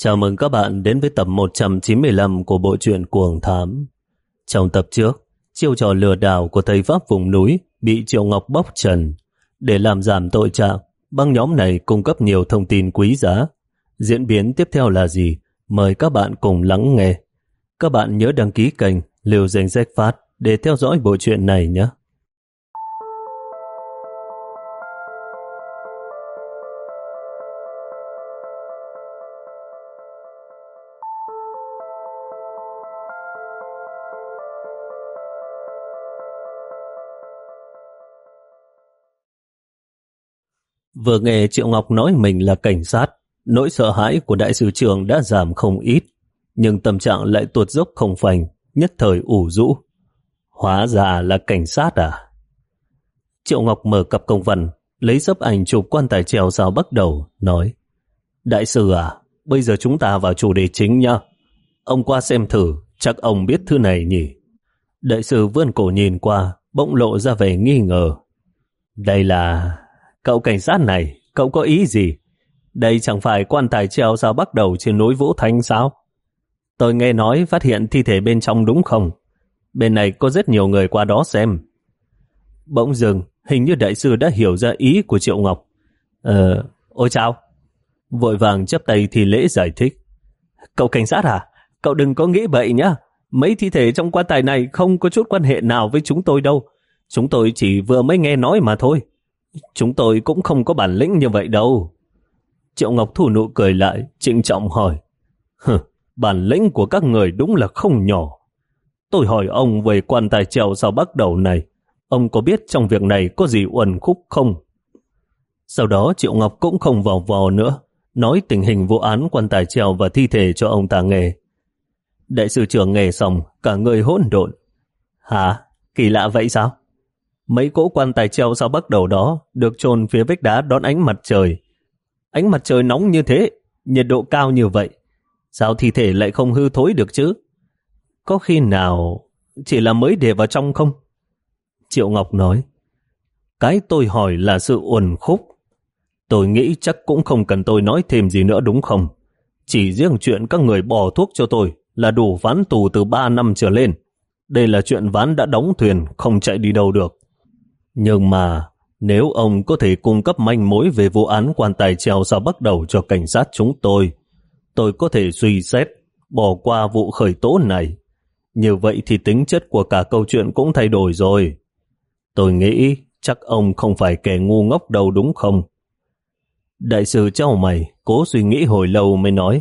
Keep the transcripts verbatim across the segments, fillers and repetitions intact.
Chào mừng các bạn đến với tập một trăm chín mươi lăm của bộ truyện Cuồng Thám. Trong tập trước, chiêu trò lừa đảo của thầy pháp vùng núi bị Triệu Ngọc bóc trần. Để làm giảm tội trạng, băng nhóm này cung cấp nhiều thông tin quý giá. Diễn biến tiếp theo là gì? Mời các bạn cùng lắng nghe. Các bạn nhớ đăng ký kênh Liều Danh Sách Phát để theo dõi bộ truyện này nhé. Vừa nghe Triệu Ngọc nói mình là cảnh sát, nỗi sợ hãi của đại sứ trường đã giảm không ít, nhưng tâm trạng lại tuột dốc không phanh, nhất thời ủ rũ. Hóa ra là cảnh sát à? Triệu Ngọc mở cặp công văn, lấy sấp ảnh chụp quan tài treo sao bắt đầu, nói: Đại sư à, bây giờ chúng ta vào chủ đề chính nhá. Ông qua xem thử, chắc ông biết thư này nhỉ? Đại sư vươn cổ nhìn qua, bỗng lộ ra vẻ nghi ngờ. Đây là... Cậu cảnh sát này, cậu có ý gì? Đây chẳng phải quan tài treo sao bắt đầu trên núi Vũ Thanh sao? Tôi nghe nói phát hiện thi thể bên trong đúng không? Bên này có rất nhiều người qua đó xem. Bỗng dừng, hình như đại sư đã hiểu ra ý của Triệu Ngọc. Ờ, ôi chao! Vội vàng chắp tay thì lễ giải thích. Cậu cảnh sát à? Cậu đừng có nghĩ bậy nhá. Mấy thi thể trong quan tài này không có chút quan hệ nào với chúng tôi đâu. Chúng tôi chỉ vừa mới nghe nói mà thôi. Chúng tôi cũng không có bản lĩnh như vậy đâu. Triệu Ngọc thủ nụ cười lại, trịnh trọng hỏi. Hừ, bản lĩnh của các người đúng là không nhỏ. Tôi hỏi ông về quan tài treo sao bắt đầu này. Ông có biết trong việc này có gì uẩn khúc không? Sau đó Triệu Ngọc cũng không vào vò nữa, nói tình hình vụ án quan tài treo và thi thể cho ông ta nghe. Đại sư trưởng nghe xong, cả người hỗn độn. Hả? Kỳ lạ vậy sao? Mấy cỗ quan tài treo sao bắt đầu đó được chôn phía vách đá đón ánh mặt trời. Ánh mặt trời nóng như thế, nhiệt độ cao như vậy, sao thi thể lại không hư thối được chứ? Có khi nào chỉ là mới để vào trong không? Triệu Ngọc nói. Cái tôi hỏi là sự uẩn khúc. Tôi nghĩ chắc cũng không cần tôi nói thêm gì nữa đúng không? Chỉ riêng chuyện các người bỏ thuốc cho tôi là đủ ván tù từ ba năm trở lên. Đây là chuyện ván đã đóng thuyền, không chạy đi đâu được. Nhưng mà nếu ông có thể cung cấp manh mối về vụ án quan tài treo sao bắt đầu cho cảnh sát chúng tôi, tôi có thể suy xét bỏ qua vụ khởi tố này. Như vậy thì tính chất của cả câu chuyện cũng thay đổi rồi. Tôi nghĩ chắc ông không phải kẻ ngu ngốc đâu đúng không? Đại sư chau mày, cố suy nghĩ hồi lâu mới nói.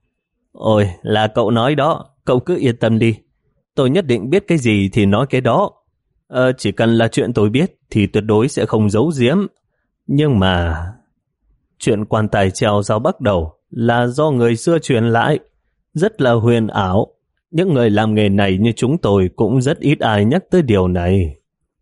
Ôi, là cậu nói đó, cậu cứ yên tâm đi. Tôi nhất định biết cái gì thì nói cái đó. Ờ, chỉ cần là chuyện tôi biết thì tuyệt đối sẽ không giấu giếm. Nhưng mà chuyện quan tài treo sao bắt đầu là do người xưa truyền lại, rất là huyền ảo. Những người làm nghề này như chúng tôi cũng rất ít ai nhắc tới điều này.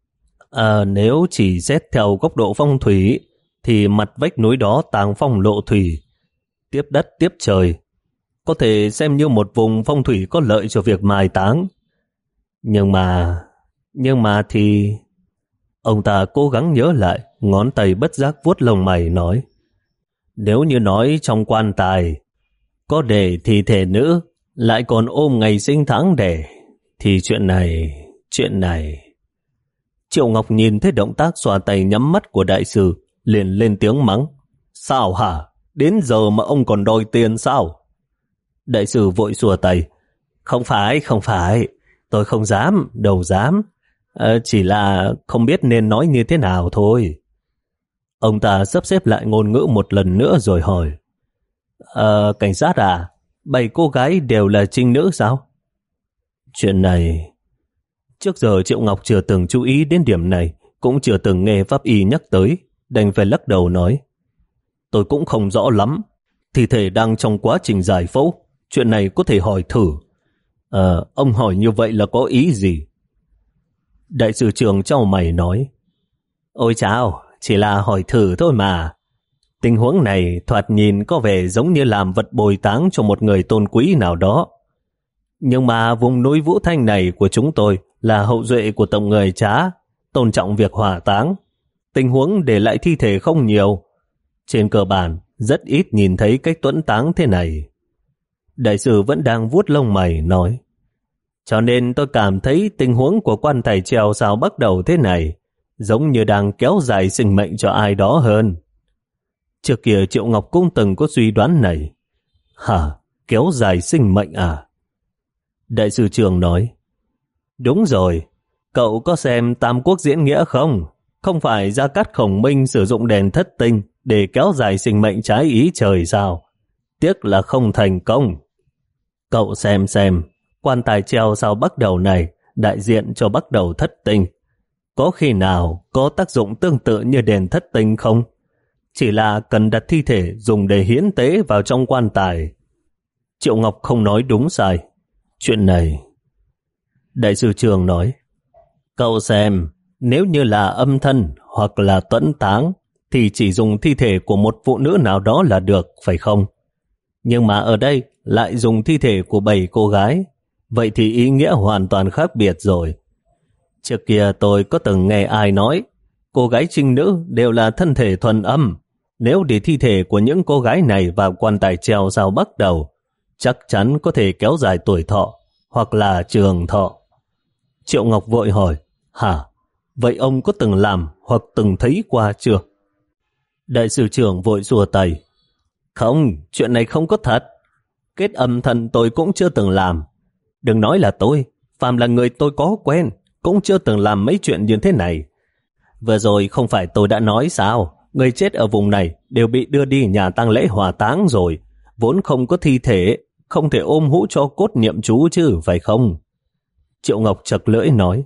À, nếu chỉ xét theo góc độ phong thủy thì mặt vách núi đó tàng phong lộ thủy, tiếp đất tiếp trời, có thể xem như một vùng phong thủy có lợi cho việc mai táng. Nhưng mà Nhưng mà thì... Ông ta cố gắng nhớ lại, ngón tay bất giác vuốt lông mày nói. Nếu như nói trong quan tài có để thi thể nữ, lại còn ôm ngày sinh tháng đẻ, thì chuyện này, chuyện này... Triệu Ngọc nhìn thấy động tác xoa tay nhắm mắt của đại sư, liền lên tiếng mắng. Sao hả? Đến giờ mà ông còn đòi tiền sao? Đại sư vội xua tay. Không phải, không phải. Tôi không dám, đâu dám. À, chỉ là không biết nên nói như thế nào thôi. Ông ta sắp xếp lại ngôn ngữ một lần nữa rồi hỏi. À, cảnh sát à? Bảy cô gái đều là trinh nữ sao? Chuyện này... Trước giờ Triệu Ngọc chưa từng chú ý đến điểm này, cũng chưa từng nghe pháp y nhắc tới, đành phải lắc đầu nói. Tôi cũng không rõ lắm. Thi thể đang trong quá trình giải phẫu. Chuyện này có thể hỏi thử. À, ông hỏi như vậy là có ý gì? Đại sư trưởng chau mày nói. Ôi chao, chỉ là hỏi thử thôi mà. Tình huống này thoạt nhìn có vẻ giống như làm vật bồi táng cho một người tôn quý nào đó. Nhưng mà vùng núi Vũ Thanh này của chúng tôi là hậu duệ của tộc người Trá, tôn trọng việc hỏa táng. Tình huống để lại thi thể không nhiều. Trên cơ bản, rất ít nhìn thấy cách tuẫn táng thế này. Đại sư vẫn đang vuốt lông mày nói, cho nên tôi cảm thấy tình huống của quan tài treo sao bắt đầu thế này, giống như đang kéo dài sinh mệnh cho ai đó hơn. Trước kia Triệu Ngọc cũng từng có suy đoán này. Hả? Kéo dài sinh mệnh à? Đại sư Trường nói, đúng rồi, cậu có xem Tam Quốc diễn nghĩa không? Không phải Gia Cát Khổng Minh sử dụng đèn thất tinh để kéo dài sinh mệnh trái ý trời sao? Tiếc là không thành công. Cậu xem xem, quan tài treo sao bắt đầu này đại diện cho bắt đầu thất tinh. Có khi nào có tác dụng tương tự như đèn thất tinh không? Chỉ là cần đặt thi thể dùng để hiến tế vào trong quan tài. Triệu Ngọc không nói đúng sai. Chuyện này... Đại sư Trường nói, cậu xem, nếu như là âm thân hoặc là tuẫn táng thì chỉ dùng thi thể của một phụ nữ nào đó là được, phải không? Nhưng mà ở đây lại dùng thi thể của bảy cô gái. Vậy thì ý nghĩa hoàn toàn khác biệt rồi. Trước kia tôi có từng nghe ai nói cô gái trinh nữ đều là thân thể thuần âm. Nếu để thi thể của những cô gái này vào quan tài treo sao bắt đầu, chắc chắn có thể kéo dài tuổi thọ hoặc là trường thọ. Triệu Ngọc vội hỏi, hả? Vậy ông có từng làm hoặc từng thấy qua chưa? Đại sư trưởng vội xua tay, không, chuyện này không có thật. Kết âm thân tôi cũng chưa từng làm. Đừng nói là tôi, phàm là người tôi có quen cũng chưa từng làm mấy chuyện như thế này. Vừa rồi không phải tôi đã nói sao, người chết ở vùng này đều bị đưa đi nhà tang lễ hỏa táng rồi, vốn không có thi thể, không thể ôm hũ cho cốt niệm chú chứ, phải không? Triệu Ngọc chật lưỡi nói,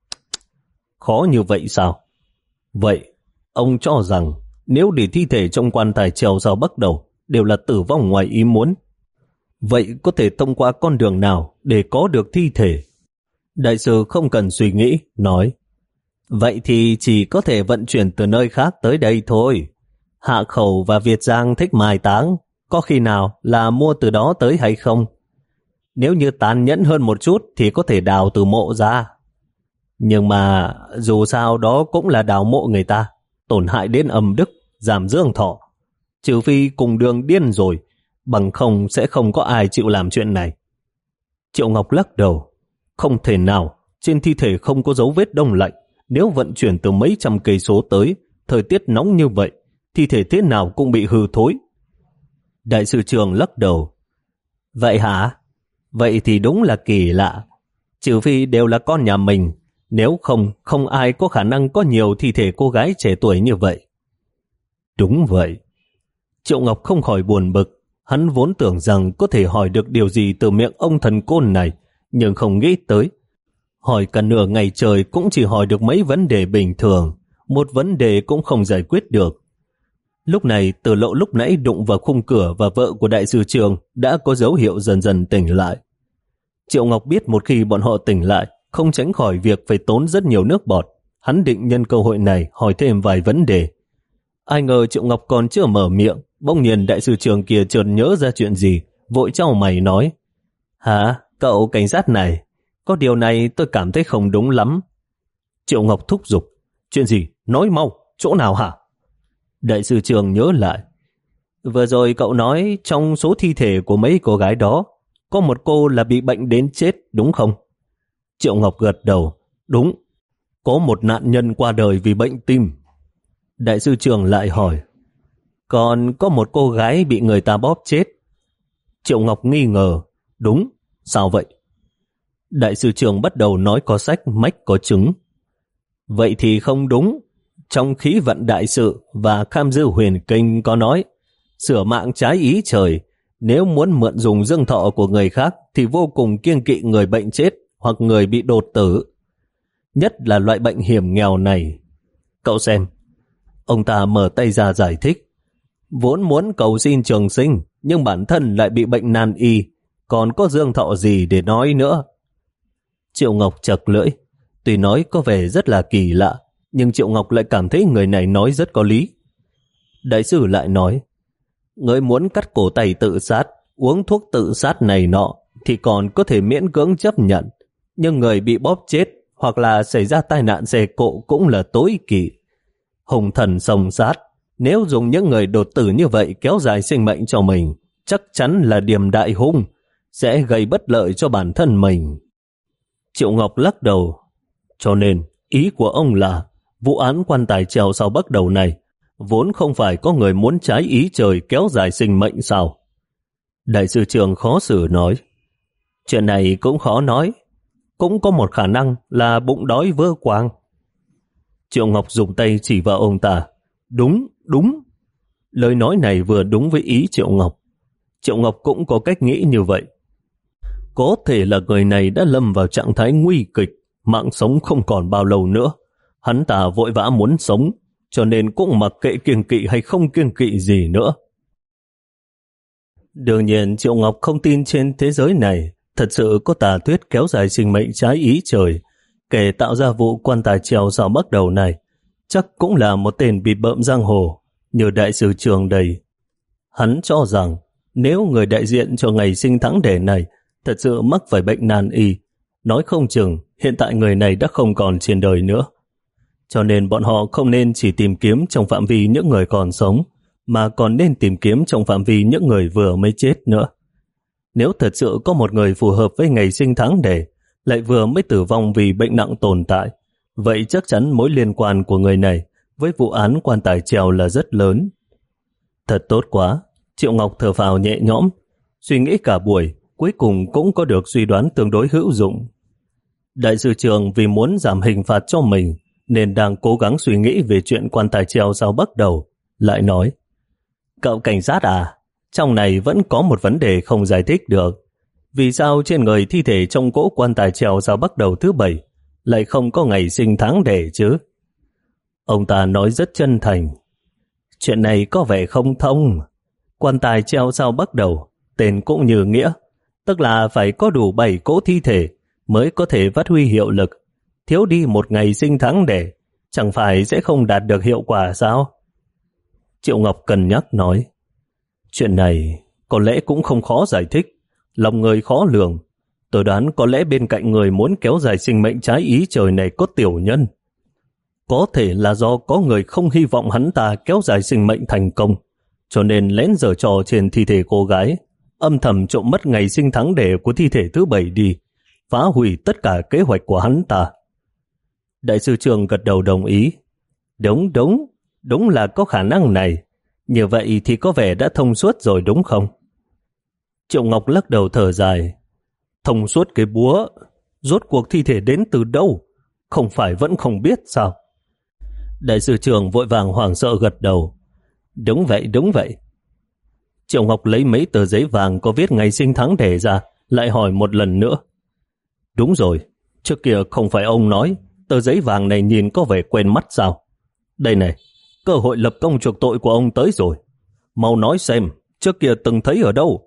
khó như vậy sao? Vậy, ông cho rằng nếu để thi thể trong quan tài treo sao bắt đầu đều là tử vong ngoài ý muốn, vậy có thể thông qua con đường nào để có được thi thể? Đại sư không cần suy nghĩ, nói, vậy thì chỉ có thể vận chuyển từ nơi khác tới đây thôi. Hạ Khẩu và Việt Giang thích mai táng, có khi nào là mua từ đó tới hay không? Nếu như tàn nhẫn hơn một chút thì có thể đào từ mộ ra. Nhưng mà dù sao đó cũng là đào mộ người ta, tổn hại đến âm đức, giảm dương thọ. Trừ phi cùng đường điên rồi, bằng không sẽ không có ai chịu làm chuyện này. Triệu Ngọc lắc đầu, không thể nào, trên thi thể không có dấu vết đông lạnh. Nếu vận chuyển từ mấy trăm cây số tới, thời tiết nóng như vậy, thi thể thế nào cũng bị hư thối. Đại sư Trường lắc đầu, vậy hả? Vậy thì đúng là kỳ lạ. Trừ phi đều là con nhà mình, nếu không, không ai có khả năng có nhiều thi thể cô gái trẻ tuổi như vậy. Đúng vậy. Triệu Ngọc không khỏi buồn bực, hắn vốn tưởng rằng có thể hỏi được điều gì từ miệng ông thần côn này, nhưng không nghĩ tới. Hỏi cả nửa ngày trời cũng chỉ hỏi được mấy vấn đề bình thường, một vấn đề cũng không giải quyết được. Lúc này Từ Lộ lúc nãy đụng vào khung cửa và vợ của đại sư Trường đã có dấu hiệu dần dần tỉnh lại. Triệu Ngọc biết một khi bọn họ tỉnh lại, không tránh khỏi việc phải tốn rất nhiều nước bọt. Hắn định nhân cơ hội này hỏi thêm vài vấn đề. Ai ngờ Triệu Ngọc còn chưa mở miệng, bỗng nhiên đại sư Trường kia chợt nhớ ra chuyện gì, vội chau mày nói, hả, cậu cảnh sát này, có điều này tôi cảm thấy không đúng lắm. Triệu Ngọc thúc giục, chuyện gì, nói mau, chỗ nào hả? Đại sư Trường nhớ lại, vừa rồi cậu nói trong số thi thể của mấy cô gái đó, có một cô là bị bệnh đến chết, đúng không? Triệu Ngọc gật đầu, đúng, có một nạn nhân qua đời vì bệnh tim. Đại sư Trường lại hỏi, còn có một cô gái bị người ta bóp chết. Triệu Ngọc nghi ngờ, đúng, sao vậy? Đại sư Trường bắt đầu nói có sách mách có chứng. Vậy thì không đúng. Trong khí vận đại sự và Kham Dư Huyền Kinh có nói, sửa mạng trái ý trời, nếu muốn mượn dùng dương thọ của người khác thì vô cùng kiêng kỵ người bệnh chết hoặc người bị đột tử. Nhất là loại bệnh hiểm nghèo này. Cậu xem, ông ta mở tay ra giải thích. Vốn muốn cầu xin trường sinh, nhưng bản thân lại bị bệnh nan y, còn có dương thọ gì để nói nữa. Triệu Ngọc chật lưỡi, tuy nói có vẻ rất là kỳ lạ, nhưng Triệu Ngọc lại cảm thấy người này nói rất có lý. Đại sư lại nói, người muốn cắt cổ tay tự sát, uống thuốc tự sát này nọ, thì còn có thể miễn cưỡng chấp nhận, nhưng người bị bóp chết hoặc là xảy ra tai nạn xe cộ cũng là tối kỵ. Hùng thần song sát, nếu dùng những người đột tử như vậy kéo dài sinh mệnh cho mình, chắc chắn là điềm đại hung, sẽ gây bất lợi cho bản thân mình. Triệu Ngọc lắc đầu. Cho nên, ý của ông là vụ án quan tài treo sau bắt đầu này vốn không phải có người muốn trái ý trời kéo dài sinh mệnh sao? Đại sư Trường khó xử nói. Chuyện này cũng khó nói. Cũng có một khả năng là bụng đói vỡ quang. Triệu Ngọc dùng tay chỉ vào ông ta. Đúng, đúng. Lời nói này vừa đúng với ý Triệu Ngọc. Triệu Ngọc cũng có cách nghĩ như vậy. Có thể là người này đã lâm vào trạng thái nguy kịch, mạng sống không còn bao lâu nữa. Hắn ta vội vã muốn sống, cho nên cũng mặc kệ kiêng kỵ hay không kiêng kỵ gì nữa. Đương nhiên Triệu Ngọc không tin trên thế giới này thật sự có tà tuyết kéo dài sinh mệnh trái ý trời. Kẻ tạo ra vụ quan tài treo sau bắt đầu này chắc cũng là một tên bịp bợm giang hồ như đại sư Trường đây. Hắn cho rằng nếu người đại diện cho ngày sinh tháng đẻ này thật sự mắc phải bệnh nan y, nói không chừng hiện tại người này đã không còn trên đời nữa. Cho nên bọn họ không nên chỉ tìm kiếm trong phạm vi những người còn sống, mà còn nên tìm kiếm trong phạm vi những người vừa mới chết nữa. Nếu thật sự có một người phù hợp với ngày sinh tháng đẻ, lại vừa mới tử vong vì bệnh nặng tồn tại, vậy chắc chắn mối liên quan của người này với vụ án quan tài treo là rất lớn. Thật tốt quá, Triệu Ngọc thở phào nhẹ nhõm, suy nghĩ cả buổi, cuối cùng cũng có được suy đoán tương đối hữu dụng. Đại sư Trường vì muốn giảm hình phạt cho mình, nên đang cố gắng suy nghĩ về chuyện quan tài treo sau bắt đầu, lại nói: Cậu cảnh sát à, trong này vẫn có một vấn đề không giải thích được. Vì sao trên người thi thể trong cỗ quan tài treo sau bắt đầu thứ bảy lại không có ngày sinh tháng đẻ chứ? Ông ta nói rất chân thành. Chuyện này có vẻ không thông. Quan tài treo sau bắt đầu, tên cũng như nghĩa, tức là phải có đủ bảy cỗ thi thể mới có thể phát huy hiệu lực. Thiếu đi một ngày sinh tháng đẻ, chẳng phải sẽ không đạt được hiệu quả sao? Triệu Ngọc cân nhắc nói. Chuyện này có lẽ cũng không khó giải thích. Lòng người khó lường. Tôi đoán có lẽ bên cạnh người muốn kéo dài sinh mệnh trái ý trời này có tiểu nhân. Có thể là do có người không hy vọng hắn ta kéo dài sinh mệnh thành công, cho nên lén giở trò trên thi thể cô gái, âm thầm trộm mất ngày sinh tháng đẻ của thi thể thứ bảy đi, phá hủy tất cả kế hoạch của hắn ta. Đại sư Trường gật đầu đồng ý. Đúng đúng, đúng là có khả năng này. Như vậy thì có vẻ đã thông suốt rồi đúng không? Triệu Ngọc lắc đầu thở dài. Thông suốt cái búa, rốt cuộc thi thể đến từ đâu? Không phải vẫn không biết sao? Đại sư Trường vội vàng hoảng sợ gật đầu. Đúng vậy, đúng vậy. Triệu Ngọc lấy mấy tờ giấy vàng có viết ngày sinh tháng đẻ ra, lại hỏi một lần nữa. Đúng rồi, trước kia không phải ông nói tờ giấy vàng này nhìn có vẻ quen mắt sao? Đây này, cơ hội lập công chuộc tội của ông tới rồi. Mau nói xem, trước kia từng thấy ở đâu?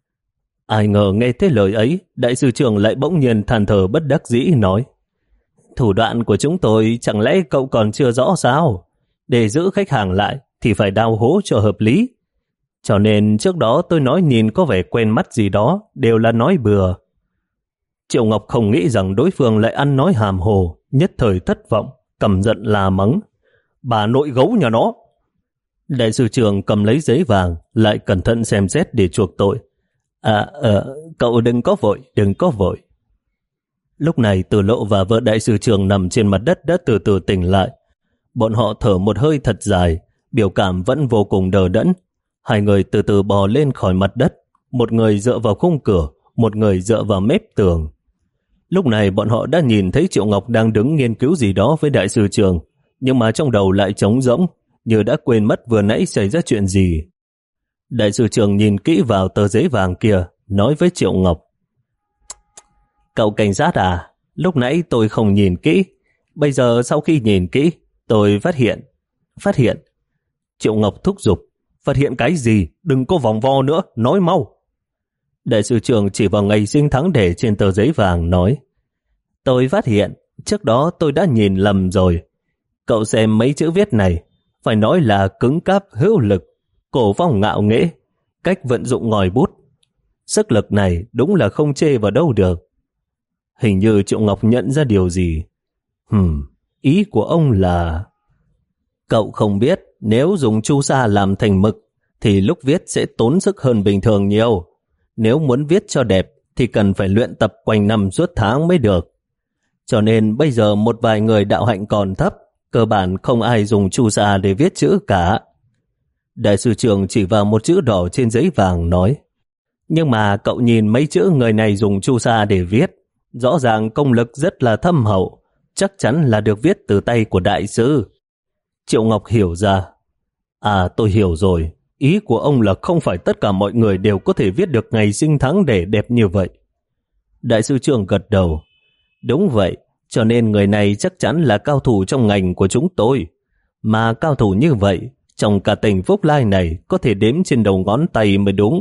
Ai ngờ nghe thấy lời ấy, đại sư Trường lại bỗng nhiên than thở bất đắc dĩ nói. Thủ đoạn của chúng tôi chẳng lẽ cậu còn chưa rõ sao? Để giữ khách hàng lại thì phải đào hố cho hợp lý. Cho nên trước đó tôi nói nhìn có vẻ quen mắt gì đó đều là nói bừa. Triệu Ngọc không nghĩ rằng đối phương lại ăn nói hàm hồ, nhất thời thất vọng, căm giận la mắng. Bà nội gấu nhà nó! Đại sư Trường cầm lấy giấy vàng, lại cẩn thận xem xét để chuộc tội. À, ờ, cậu đừng có vội, đừng có vội. Lúc này Từ Lộ và vợ đại sư Trường nằm trên mặt đất đã từ từ tỉnh lại. Bọn họ thở một hơi thật dài, biểu cảm vẫn vô cùng đờ đẫn. Hai người từ từ bò lên khỏi mặt đất, một người dựa vào khung cửa, một người dựa vào mép tường. Lúc này bọn họ đã nhìn thấy Triệu Ngọc đang đứng nghiên cứu gì đó với đại sư Trường, nhưng mà trong đầu lại trống rỗng, như đã quên mất vừa nãy xảy ra chuyện gì. Đại sư Trường nhìn kỹ vào tờ giấy vàng kia, nói với Triệu Ngọc. Cậu cảnh sát à, lúc nãy tôi không nhìn kỹ, bây giờ sau khi nhìn kỹ, tôi phát hiện, phát hiện. Triệu Ngọc thúc giục, phát hiện cái gì, đừng có vòng vo nữa, nói mau. Đại sư Trường chỉ vào ngày sinh tháng đẻ trên tờ giấy vàng nói. Tôi phát hiện, trước đó tôi đã nhìn lầm rồi. Cậu xem mấy chữ viết này, phải nói là cứng cáp hữu lực, cổ phong ngạo nghễ, cách vận dụng ngòi bút. Sức lực này đúng là không chê vào đâu được. Hình như Triệu Ngọc nhận ra điều gì. Hừm, ý của ông là... Cậu không biết nếu dùng chu sa làm thành mực thì lúc viết sẽ tốn sức hơn bình thường nhiều. Nếu muốn viết cho đẹp thì cần phải luyện tập quanh năm suốt tháng mới được. Cho nên bây giờ một vài người đạo hạnh còn thấp, cơ bản không ai dùng chu sa để viết chữ cả. Đại sư trưởng chỉ vào một chữ đỏ trên giấy vàng nói, nhưng mà cậu nhìn mấy chữ người này dùng chu sa để viết, rõ ràng công lực rất là thâm hậu, chắc chắn là được viết từ tay của đại sư. Triệu Ngọc hiểu ra. À, tôi hiểu rồi, ý của ông là không phải tất cả mọi người đều có thể viết được ngày sinh tháng đẻ đẹp như vậy. Đại sư trưởng gật đầu. Đúng vậy, cho nên người này chắc chắn là cao thủ trong ngành của chúng tôi. Mà cao thủ như vậy, trong cả tỉnh Phúc Lai này có thể đếm trên đầu ngón tay mới đúng.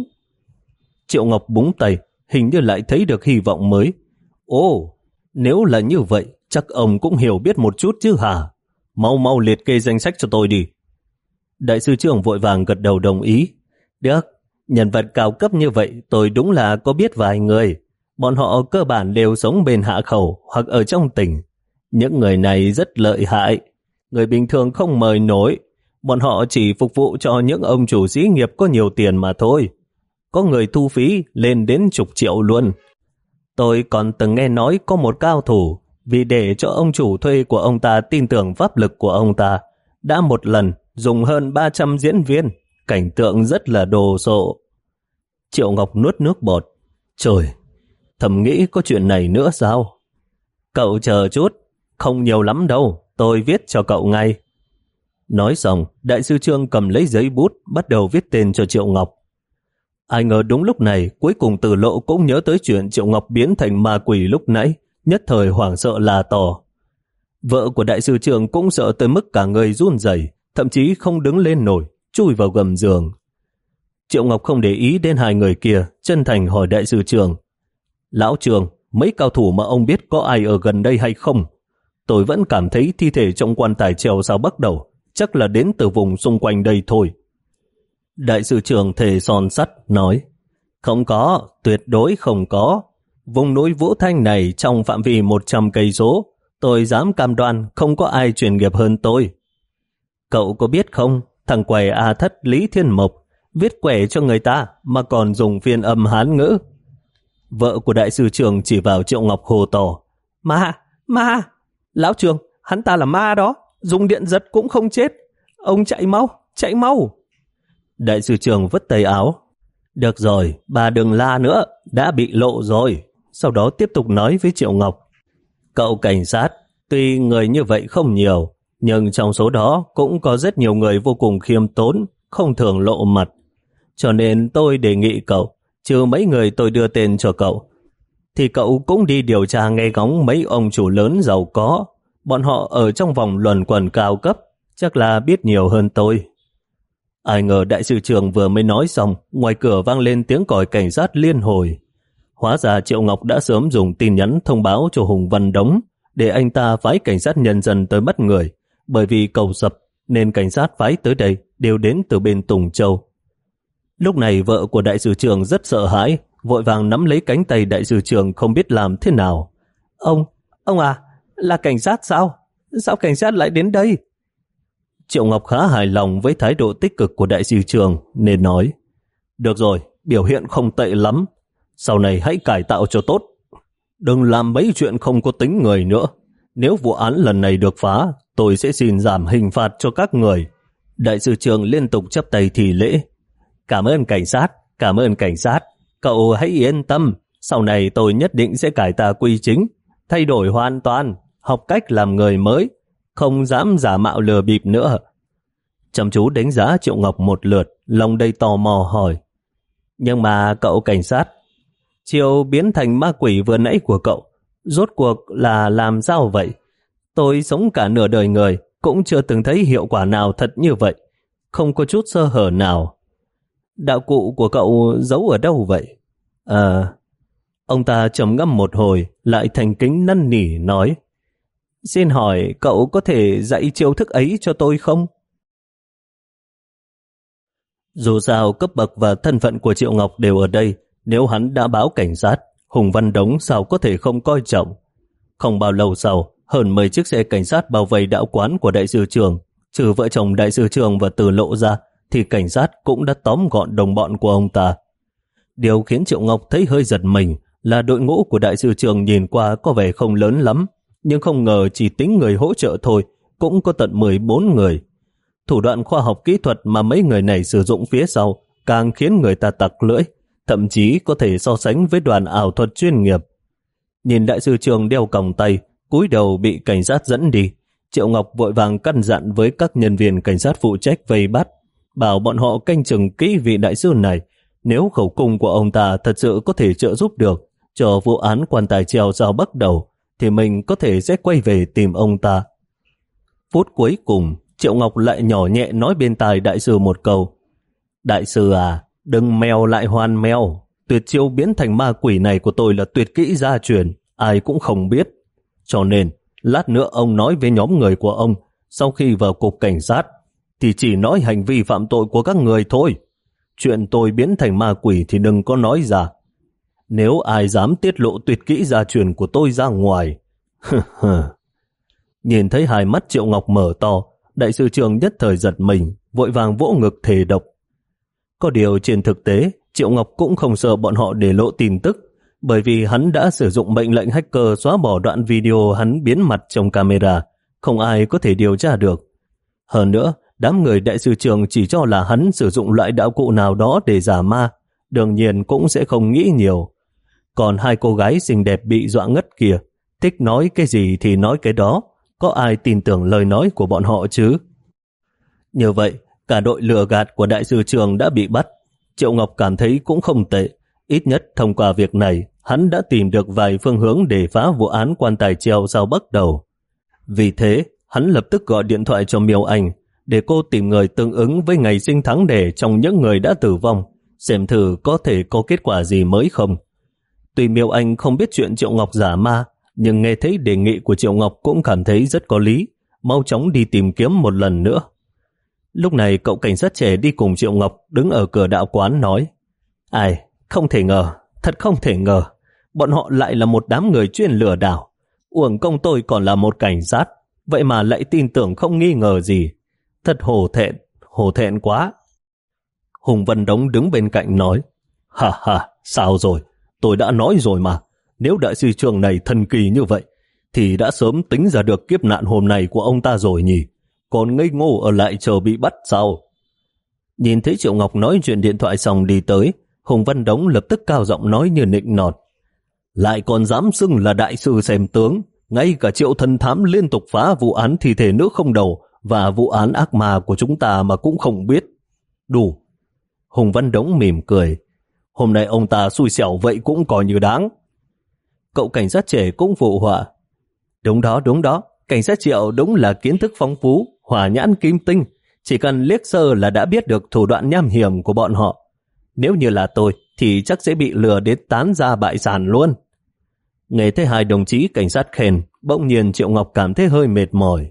Triệu Ngọc búng tay, hình như lại thấy được hy vọng mới. Ồ, nếu là như vậy, chắc ông cũng hiểu biết một chút chứ hả? Mau mau liệt kê danh sách cho tôi đi. Đại sư trưởng vội vàng gật đầu đồng ý. Được, nhân vật cao cấp như vậy tôi đúng là có biết vài người. Bọn họ cơ bản đều sống bên hạ khẩu hoặc ở trong tỉnh. Những người này rất lợi hại. Người bình thường không mời nổi. Bọn họ chỉ phục vụ cho những ông chủ xí nghiệp có nhiều tiền mà thôi. Có người thu phí lên đến chục triệu luôn. Tôi còn từng nghe nói có một cao thủ, vì để cho ông chủ thuê của ông ta tin tưởng pháp lực của ông ta, đã một lần dùng hơn ba trăm diễn viên, cảnh tượng rất là đồ sộ. Triệu Ngọc nuốt nước bọt. Trời, thầm nghĩ có chuyện này nữa sao? Cậu chờ chút, không nhiều lắm đâu, tôi viết cho cậu ngay. Nói xong, đại sư Trương cầm lấy giấy bút, bắt đầu viết tên cho Triệu Ngọc. Ai ngờ đúng lúc này, cuối cùng Từ Lộ cũng nhớ tới chuyện Triệu Ngọc biến thành ma quỷ lúc nãy, nhất thời hoảng sợ là tỏ. Vợ của đại sư Trương cũng sợ tới mức cả người run rẩy, thậm chí không đứng lên nổi, chui vào gầm giường. Triệu Ngọc không để ý đến hai người kia, chân thành hỏi đại sư Trương. Lão Trương, mấy cao thủ mà ông biết có ai ở gần đây hay không? Tôi vẫn cảm thấy thi thể trong quan tài treo sao bắt đầu, chắc là đến từ vùng xung quanh đây thôi. Đại sư trưởng thề son sắt nói, không có, tuyệt đối không có. Vùng núi Vũ Thanh này trong phạm vi một trăm cây số, tôi dám cam đoan không có ai chuyên nghiệp hơn tôi. Cậu có biết không, thằng quẻ A Thất Lý Thiên Mộc viết quẻ cho người ta mà còn dùng phiên âm Hán ngữ. Vợ của đại sư trưởng chỉ vào Triệu Ngọc hồ to. Ma, ma, lão Trương, hắn ta là ma đó, dùng điện giật cũng không chết. Ông chạy mau, chạy mau. Đại sư trưởng vứt tay áo. Được rồi, bà đừng la nữa, đã bị lộ rồi. Sau đó tiếp tục nói với Triệu Ngọc. Cậu cảnh sát, tuy người như vậy không nhiều, nhưng trong số đó cũng có rất nhiều người vô cùng khiêm tốn, không thường lộ mặt. Cho nên tôi đề nghị cậu, trừ mấy người tôi đưa tên cho cậu, thì cậu cũng đi điều tra nghe ngóng mấy ông chủ lớn giàu có. Bọn họ ở trong vòng luẩn quẩn cao cấp, chắc là biết nhiều hơn tôi. Ai ngờ đại sư trưởng vừa mới nói xong, ngoài cửa vang lên tiếng còi cảnh sát liên hồi. Hóa ra Triệu Ngọc đã sớm dùng tin nhắn thông báo cho Hùng Văn Đống để anh ta phái cảnh sát nhân dân tới bắt người, bởi vì cầu sập nên cảnh sát phái tới đây đều đến từ bên Tùng Châu. Lúc này vợ của đại sư trưởng rất sợ hãi, vội vàng nắm lấy cánh tay đại sư trưởng không biết làm thế nào. Ông, ông à, là cảnh sát sao? Sao cảnh sát lại đến đây? Triệu Ngọc khá hài lòng với thái độ tích cực của đại sư trưởng nên nói, được rồi, biểu hiện không tệ lắm, sau này hãy cải tạo cho tốt. Đừng làm mấy chuyện không có tính người nữa. Nếu vụ án lần này được phá, tôi sẽ xin giảm hình phạt cho các người. Đại sư trưởng liên tục chắp tay thì lễ. Cảm ơn cảnh sát, cảm ơn cảnh sát. Cậu hãy yên tâm, sau này tôi nhất định sẽ cải tà quy chính, thay đổi hoàn toàn, học cách làm người mới, không dám giả mạo lừa bịp nữa. Chăm chú đánh giá Triệu Ngọc một lượt, lòng đầy tò mò hỏi. Nhưng mà cậu cảnh sát, chiều biến thành ma quỷ vừa nãy của cậu, rốt cuộc là làm sao vậy? Tôi sống cả nửa đời người, cũng chưa từng thấy hiệu quả nào thật như vậy, không có chút sơ hở nào. Đạo cụ của cậu giấu ở đâu vậy? À, ông ta trầm ngâm một hồi, lại thành kính năn nỉ nói, xin hỏi cậu có thể dạy chiêu thức ấy cho tôi không? Dù sao cấp bậc và thân phận của Triệu Ngọc đều ở đây, nếu hắn đã báo cảnh sát, Hùng Văn Đống sao có thể không coi trọng. Không bao lâu sau, hơn mười chiếc xe cảnh sát bao vây đạo quán của đại sư trưởng, trừ vợ chồng đại sư trưởng và Từ Lộ ra, thì cảnh sát cũng đã tóm gọn đồng bọn của ông ta. Điều khiến Triệu Ngọc thấy hơi giật mình là đội ngũ của đại sư trường nhìn qua có vẻ không lớn lắm, nhưng không ngờ chỉ tính người hỗ trợ thôi cũng có tận mười bốn người. Thủ đoạn khoa học kỹ thuật mà mấy người này sử dụng phía sau càng khiến người ta tặc lưỡi, thậm chí có thể so sánh với đoàn ảo thuật chuyên nghiệp. Nhìn đại sư trường đeo còng tay, cúi đầu bị cảnh sát dẫn đi, Triệu Ngọc vội vàng căn dặn với các nhân viên cảnh sát phụ trách vây bắt, bảo bọn họ canh chừng kỹ vị đại sư này. Nếu khẩu cung của ông ta thật sự có thể trợ giúp được cho vụ án quan tài treo Dao Bắc Đầu, thì mình có thể sẽ quay về tìm ông ta. Phút cuối cùng, Triệu Ngọc lại nhỏ nhẹ nói bên tai đại sư một câu. Đại sư à, đừng mèo lại hoan mèo. Tuyệt chiêu biến thành ma quỷ này của tôi là tuyệt kỹ gia truyền, ai cũng không biết. Cho nên, lát nữa ông nói với nhóm người của ông, sau khi vào cục cảnh sát, thì chỉ nói hành vi phạm tội của các người thôi. Chuyện tôi biến thành ma quỷ thì đừng có nói ra. Nếu ai dám tiết lộ tuyệt kỹ gia truyền của tôi ra ngoài. Nhìn thấy hai mắt Triệu Ngọc mở to, đại sư trường nhất thời giật mình, vội vàng vỗ ngực thề độc. Có điều trên thực tế, Triệu Ngọc cũng không sợ bọn họ để lộ tin tức, bởi vì hắn đã sử dụng mệnh lệnh hacker xóa bỏ đoạn video hắn biến mặt trong camera, không ai có thể điều tra được. Hơn nữa, đám người đại sư trường chỉ cho là hắn sử dụng loại đạo cụ nào đó để giả ma, đương nhiên cũng sẽ không nghĩ nhiều. Còn hai cô gái xinh đẹp bị dọa ngất kia, thích nói cái gì thì nói cái đó, có ai tin tưởng lời nói của bọn họ chứ? Như vậy, cả đội lừa gạt của đại sư trường đã bị bắt. Triệu Ngọc cảm thấy cũng không tệ, ít nhất thông qua việc này, hắn đã tìm được vài phương hướng để phá vụ án quan tài treo Dao Bắc Đầu. Vì thế, hắn lập tức gọi điện thoại cho Miêu Anh, để cô tìm người tương ứng với ngày sinh tháng đẻ trong những người đã tử vong, xem thử có thể có kết quả gì mới không. Tuy Miêu Anh không biết chuyện Triệu Ngọc giả ma, nhưng nghe thấy đề nghị của Triệu Ngọc cũng cảm thấy rất có lý, mau chóng đi tìm kiếm một lần nữa. Lúc này cậu cảnh sát trẻ đi cùng Triệu Ngọc đứng ở cửa đạo quán nói: Ai, không thể ngờ, thật không thể ngờ, bọn họ lại là một đám người chuyên lừa đảo. Uổng công tôi còn là một cảnh sát, vậy mà lại tin tưởng không nghi ngờ gì. Thật hổ thẹn, hổ thẹn quá. Hùng Văn Đống đứng bên cạnh nói: Ha ha, sao rồi? Tôi đã nói rồi mà, nếu đại sư trường này thần kỳ như vậy, thì đã sớm tính ra được kiếp nạn hôm nay của ông ta rồi nhỉ? Còn ngây ngô ở lại chờ bị bắt sao? Nhìn thấy Triệu Ngọc nói chuyện điện thoại xong đi tới, Hùng Văn Đống lập tức cao giọng nói như nịnh nọt: Lại còn dám xưng là đại sư xem tướng, ngay cả Triệu thần thám liên tục phá vụ án thi thể nữ không đầu và vụ án ác ma của chúng ta mà cũng không biết. Đủ. Hùng Văn Đống mỉm cười: Hôm nay ông ta xui xẻo vậy cũng coi như đáng. Cậu cảnh sát trẻ cũng phụ họa: Đúng đó, đúng đó, cảnh sát Triệu đúng là kiến thức phong phú, hỏa nhãn kim tinh, chỉ cần liếc sơ là đã biết được thủ đoạn nham hiểm của bọn họ. Nếu như là tôi thì chắc sẽ bị lừa đến tán ra bại sản luôn. Nghe thấy hai đồng chí cảnh sát khen, bỗng nhiên Triệu Ngọc cảm thấy hơi mệt mỏi.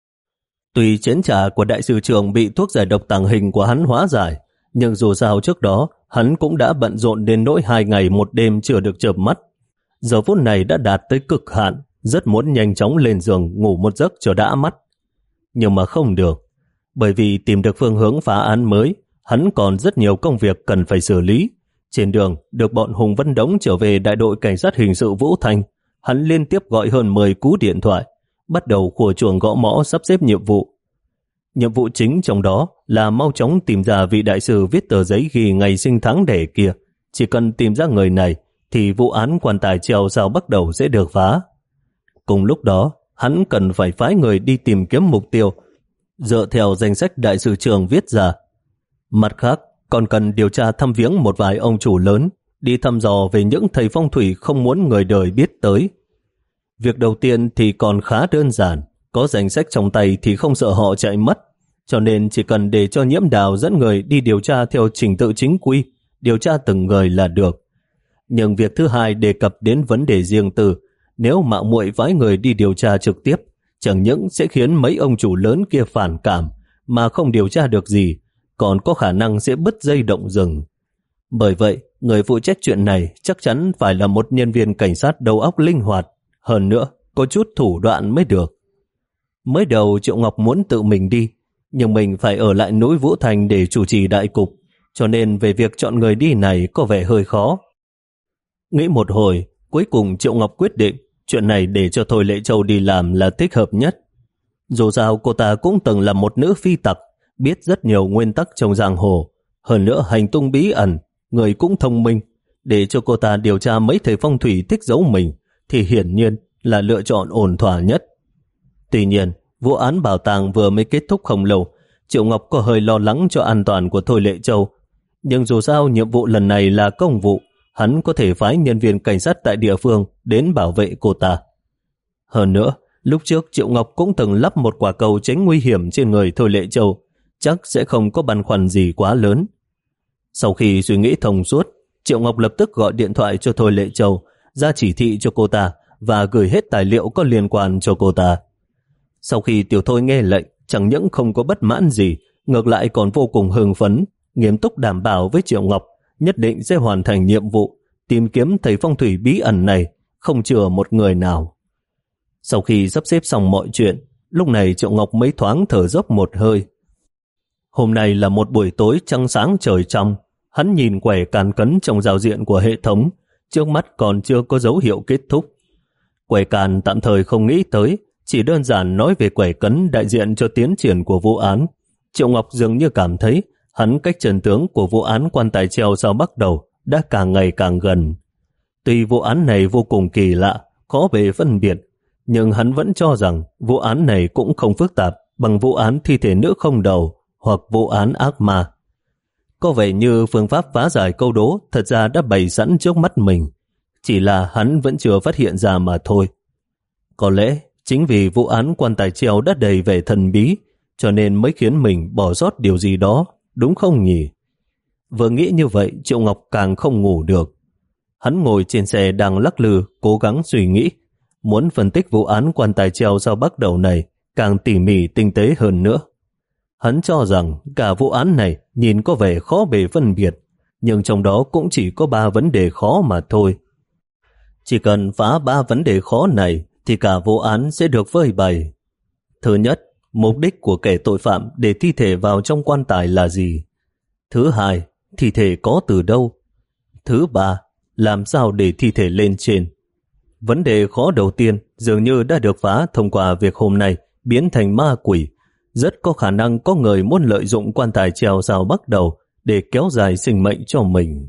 Tuy chén trà của đại sư trường bị thuốc giải độc tàng hình của hắn hóa giải, nhưng dù sao trước đó hắn cũng đã bận rộn đến nỗi hai ngày một đêm chưa được chợp mắt. Giờ phút này đã đạt tới cực hạn, rất muốn nhanh chóng lên giường ngủ một giấc cho đã mắt. Nhưng mà không được, bởi vì tìm được phương hướng phá án mới, hắn còn rất nhiều công việc cần phải xử lý. Trên đường, được bọn Hùng Văn Đống trở về đại đội cảnh sát hình sự Vũ Thanh, hắn liên tiếp gọi hơn mười cú điện thoại, bắt đầu khua chuồng gõ mõ sắp xếp nhiệm vụ. Nhiệm vụ chính trong đó là mau chóng tìm ra vị đại sư viết tờ giấy ghi ngày sinh tháng đẻ kia. Chỉ cần tìm ra người này, thì vụ án quan tài treo Dao Bắc Đầu sẽ được phá. Cùng lúc đó, hắn cần phải phái người đi tìm kiếm mục tiêu, dựa theo danh sách đại sư trường viết ra. Mặt khác, còn cần điều tra thăm viếng một vài ông chủ lớn, đi thăm dò về những thầy phong thủy không muốn người đời biết tới. Việc đầu tiên thì còn khá đơn giản, có danh sách trong tay thì không sợ họ chạy mất, cho nên chỉ cần để cho Nhiễm Đào dẫn người đi điều tra theo trình tự chính quy, điều tra từng người là được. Nhưng việc thứ hai đề cập đến vấn đề riêng tư, nếu mạo muội phái người đi điều tra trực tiếp, chẳng những sẽ khiến mấy ông chủ lớn kia phản cảm mà không điều tra được gì, còn có khả năng sẽ bứt dây động rừng. Bởi vậy, người phụ trách chuyện này chắc chắn phải là một nhân viên cảnh sát đầu óc linh hoạt, hơn nữa có chút thủ đoạn mới được. Mới đầu Triệu Ngọc muốn tự mình đi, nhưng mình phải ở lại núi Vũ Thành để chủ trì đại cục, cho nên về việc chọn người đi này có vẻ hơi khó. Nghĩ một hồi, cuối cùng Triệu Ngọc quyết định chuyện này để cho Thôi Lệ Châu đi làm là thích hợp nhất. Dù sao cô ta cũng từng là một nữ phi tặc, biết rất nhiều nguyên tắc trong giang hồ. Hơn nữa hành tung bí ẩn, người cũng thông minh. Để cho cô ta điều tra mấy thầy phong thủy thích giấu mình thì hiển nhiên là lựa chọn ổn thỏa nhất. Tuy nhiên, vụ án bảo tàng vừa mới kết thúc không lâu, Triệu Ngọc có hơi lo lắng cho an toàn của Thôi Lệ Châu. Nhưng dù sao nhiệm vụ lần này là công vụ, hắn có thể phái nhân viên cảnh sát tại địa phương đến bảo vệ cô ta. Hơn nữa, lúc trước Triệu Ngọc cũng từng lắp một quả cầu tránh nguy hiểm trên người Thôi Lệ Châu, chắc sẽ không có băn khoăn gì quá lớn. Sau khi suy nghĩ thông suốt, Triệu Ngọc lập tức gọi điện thoại cho Thôi Lệ Châu, ra chỉ thị cho cô ta và gửi hết tài liệu có liên quan cho cô ta. Sau khi Tiểu Thôi nghe lệnh, chẳng những không có bất mãn gì, ngược lại còn vô cùng hưng phấn, nghiêm túc đảm bảo với Triệu Ngọc nhất định sẽ hoàn thành nhiệm vụ, tìm kiếm thầy phong thủy bí ẩn này, không chừa một người nào. Sau khi sắp xếp xong mọi chuyện, lúc này Triệu Ngọc mới thoáng thở dốc một hơi. Hôm nay là một buổi tối trăng sáng trời trong, hắn nhìn quẻ càn cấn trong giao diện của hệ thống, trước mắt còn chưa có dấu hiệu kết thúc. Quẻ càn tạm thời không nghĩ tới, chỉ đơn giản nói về quẻ cấn đại diện cho tiến triển của vụ án. Triệu Ngọc dường như cảm thấy hắn cách chân tướng của vụ án quan tài treo sao bắt đầu đã càng ngày càng gần. Tuy vụ án này vô cùng kỳ lạ, khó bề phân biệt, nhưng hắn vẫn cho rằng vụ án này cũng không phức tạp bằng vụ án thi thể nữ không đầu hoặc vụ án ác ma. Có vẻ như phương pháp phá giải câu đố thật ra đã bày sẵn trước mắt mình, chỉ là hắn vẫn chưa phát hiện ra mà thôi. Có lẽ chính vì vụ án quan tài treo đã đầy vẻ thần bí, cho nên mới khiến mình bỏ sót điều gì đó, đúng không nhỉ? Vừa nghĩ như vậy, Triệu Ngọc càng không ngủ được. Hắn ngồi trên xe đang lắc lư, cố gắng suy nghĩ, muốn phân tích vụ án quan tài treo sao bắt đầu này càng tỉ mỉ tinh tế hơn nữa. Hắn cho rằng cả vụ án này nhìn có vẻ khó bề phân biệt, nhưng trong đó cũng chỉ có ba vấn đề khó mà thôi. Chỉ cần phá ba vấn đề khó này thì cả vụ án sẽ được phơi bày. Thứ nhất, mục đích của kẻ tội phạm để thi thể vào trong quan tài là gì? Thứ hai, thi thể có từ đâu? Thứ ba, làm sao để thi thể lên trên? Vấn đề khó đầu tiên dường như đã được phá thông qua việc hôm nay biến thành ma quỷ. Rất có khả năng có người muốn lợi dụng quan tài treo sao bắt đầu để kéo dài sinh mệnh cho mình.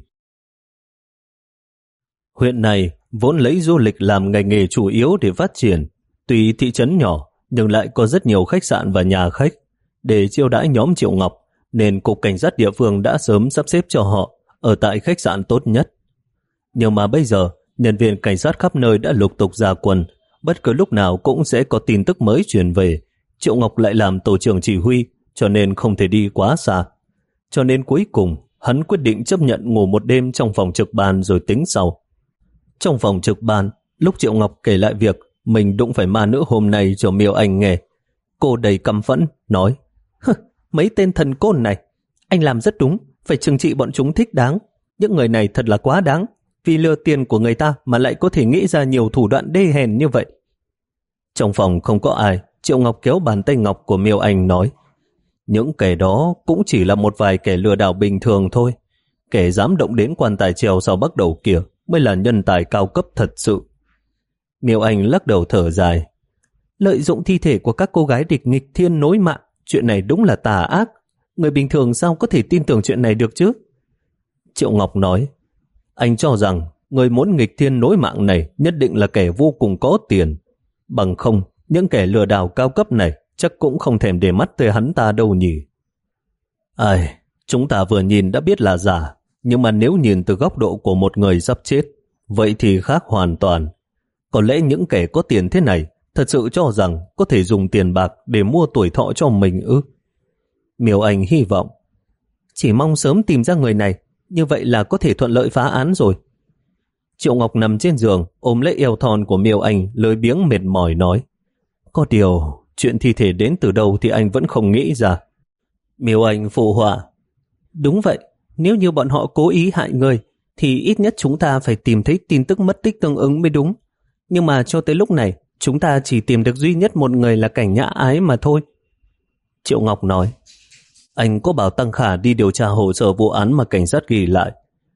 Huyện này vốn lấy du lịch làm ngành nghề chủ yếu để phát triển. Tuy thị trấn nhỏ nhưng lại có rất nhiều khách sạn và nhà khách. Để chiêu đãi nhóm Triệu Ngọc nên cục cảnh sát địa phương đã sớm sắp xếp cho họ ở tại khách sạn tốt nhất. Nhưng mà bây giờ nhân viên cảnh sát khắp nơi đã lục tục ra quân, bất cứ lúc nào cũng sẽ có tin tức mới truyền về. Triệu Ngọc lại làm tổ trưởng chỉ huy, cho nên không thể đi quá xa. Cho nên cuối cùng, hắn quyết định chấp nhận ngủ một đêm trong phòng trực ban rồi tính sau. Trong phòng trực ban, lúc Triệu Ngọc kể lại việc mình đụng phải ma nữ hôm nay cho Miêu Anh nghe, cô đầy căm phẫn, nói: mấy tên thần côn này, anh làm rất đúng, phải trừng trị bọn chúng thích đáng. Những người này thật là quá đáng, vì lừa tiền của người ta mà lại có thể nghĩ ra nhiều thủ đoạn đê hèn như vậy. Trong phòng không có ai, Triệu Ngọc kéo bàn tay ngọc của Miêu Anh nói: những kẻ đó cũng chỉ là một vài kẻ lừa đảo bình thường thôi. Kẻ dám động đến quan tài treo sau bắt đầu kia mới là nhân tài cao cấp thật sự. Miêu Anh lắc đầu thở dài: lợi dụng thi thể của các cô gái địch nghịch thiên nối mạng, chuyện này đúng là tà ác. Người bình thường sao có thể tin tưởng chuyện này được chứ? Triệu Ngọc nói: anh cho rằng người muốn nghịch thiên nối mạng này nhất định là kẻ vô cùng có tiền. Bằng không, những kẻ lừa đảo cao cấp này chắc cũng không thèm để mắt tới hắn ta đâu nhỉ. Ai, chúng ta vừa nhìn đã biết là giả, nhưng mà nếu nhìn từ góc độ của một người sắp chết, vậy thì khác hoàn toàn. Có lẽ những kẻ có tiền thế này thật sự cho rằng có thể dùng tiền bạc để mua tuổi thọ cho mình ư? Miêu Anh hy vọng: chỉ mong sớm tìm ra người này, như vậy là có thể thuận lợi phá án rồi. Triệu Ngọc nằm trên giường, ôm lấy eo thon của Miêu Anh, lười biếng mệt mỏi nói: có điều, chuyện thi thể đến từ đâu thì anh vẫn không nghĩ ra. Miêu Anh phụ họa: đúng vậy, nếu như bọn họ cố ý hại người, thì ít nhất chúng ta phải tìm thấy tin tức mất tích tương ứng mới đúng. Nhưng mà cho tới lúc này, chúng ta chỉ tìm được duy nhất một người là Cảnh Nhã Ái mà thôi. Triệu Ngọc nói: anh có bảo Tăng Khả đi điều tra hồ sơ vụ án mà cảnh sát ghi lại.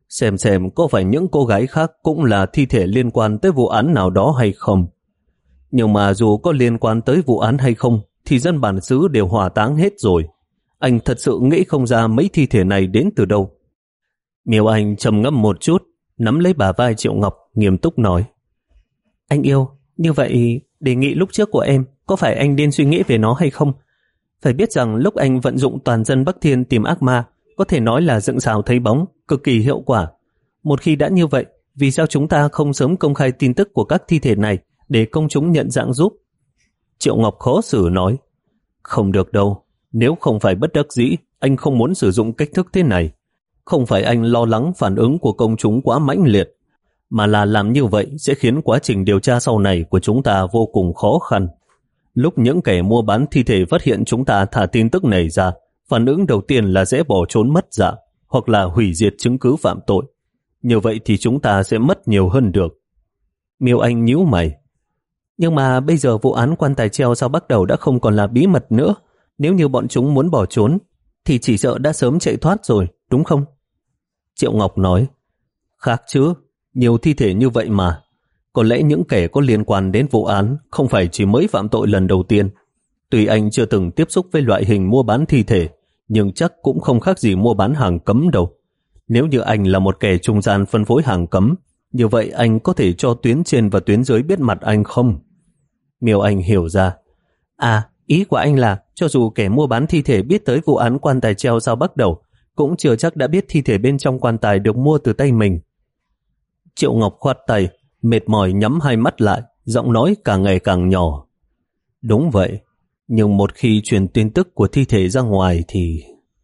xem xem có phải những cô gái khác cũng là thi thể liên quan tới vụ án nào đó hay không. Nhưng mà dù có liên quan tới vụ án hay không, thì dân bản xứ đều hỏa táng hết rồi. Anh thật sự nghĩ không ra mấy thi thể này đến từ đâu. Miêu Anh trầm ngâm một chút, nắm lấy bả vai Triệu Ngọc, nghiêm túc nói. Anh yêu, như vậy đề nghị lúc trước của em, có phải anh nên suy nghĩ về nó hay không? Phải biết rằng lúc anh vận dụng toàn dân Bắc Thiên tìm ác ma, có thể nói là dựng xào thấy bóng, cực kỳ hiệu quả. Một khi đã như vậy, vì sao chúng ta không sớm công khai tin tức của các thi thể này để công chúng nhận dạng giúp? Triệu Ngọc khó xử nói. Không được đâu, nếu không phải bất đắc dĩ, anh không muốn sử dụng cách thức thế này. Không phải anh lo lắng phản ứng của công chúng quá mãnh liệt, mà là làm như vậy sẽ khiến quá trình điều tra sau này của chúng ta vô cùng khó khăn. Lúc những kẻ mua bán thi thể phát hiện chúng ta thả tin tức này ra, phản ứng đầu tiên là sẽ bỏ trốn mất dạng, hoặc là hủy diệt chứng cứ phạm tội. Như vậy thì chúng ta sẽ mất nhiều hơn được. Miêu Anh nhíu mày. Nhưng mà bây giờ vụ án quan tài treo sau bắt đầu đã không còn là bí mật nữa. Nếu như bọn chúng muốn bỏ trốn, thì chỉ sợ đã sớm chạy thoát rồi, đúng không? Triệu Ngọc nói. Khác chứ, nhiều thi thể như vậy mà. Có lẽ những kẻ có liên quan đến vụ án không phải chỉ mới phạm tội lần đầu tiên. Tuy anh chưa từng tiếp xúc với loại hình mua bán thi thể, nhưng chắc cũng không khác gì mua bán hàng cấm đâu. Nếu như anh là một kẻ trung gian phân phối hàng cấm, như vậy anh có thể cho tuyến trên và tuyến dưới biết mặt anh không? Miêu Anh hiểu ra. À, ý của anh là cho dù kẻ mua bán thi thể biết tới vụ án quan tài treo sau bắt đầu, cũng chưa chắc đã biết thi thể bên trong quan tài được mua từ tay mình. Triệu Ngọc khoát tay, mệt mỏi nhắm hai mắt lại, giọng nói càng ngày càng nhỏ. Đúng vậy, nhưng một khi truyền tin tức của thi thể ra ngoài thì...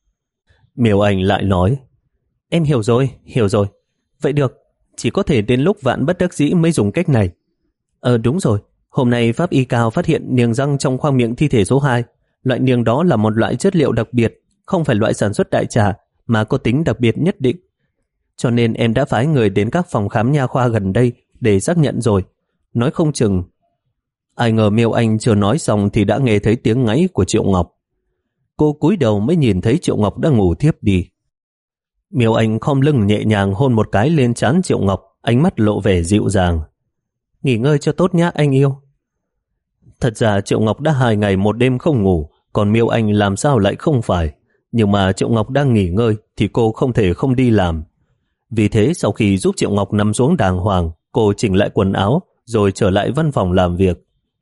Miêu Anh lại nói. Em hiểu rồi, hiểu rồi. Vậy được, chỉ có thể đến lúc vạn bất đắc dĩ mới dùng cách này. Ờ đúng rồi, hôm nay pháp y cao phát hiện niềng răng trong khoang miệng thi thể số hai. Loại niềng đó là một loại chất liệu đặc biệt, không phải loại sản xuất đại trà, mà có tính đặc biệt nhất định. Cho nên em đã phái người đến các phòng khám nha khoa gần đây để xác nhận rồi. Nói không chừng... Ai ngờ Miêu Anh chưa nói xong thì đã nghe thấy tiếng ngáy của Triệu Ngọc. Cô cúi đầu mới nhìn thấy Triệu Ngọc đang ngủ thiếp đi. Miêu Anh khom lưng nhẹ nhàng hôn một cái lên trán Triệu Ngọc, ánh mắt lộ vẻ dịu dàng. Nghỉ ngơi cho tốt nhá anh yêu. Thật ra Triệu Ngọc đã hai ngày một đêm không ngủ, còn Miêu Anh làm sao lại không phải. Nhưng mà Triệu Ngọc đang nghỉ ngơi thì cô không thể không đi làm. Vì thế sau khi giúp Triệu Ngọc nằm xuống đàng hoàng, cô chỉnh lại quần áo rồi trở lại văn phòng làm việc.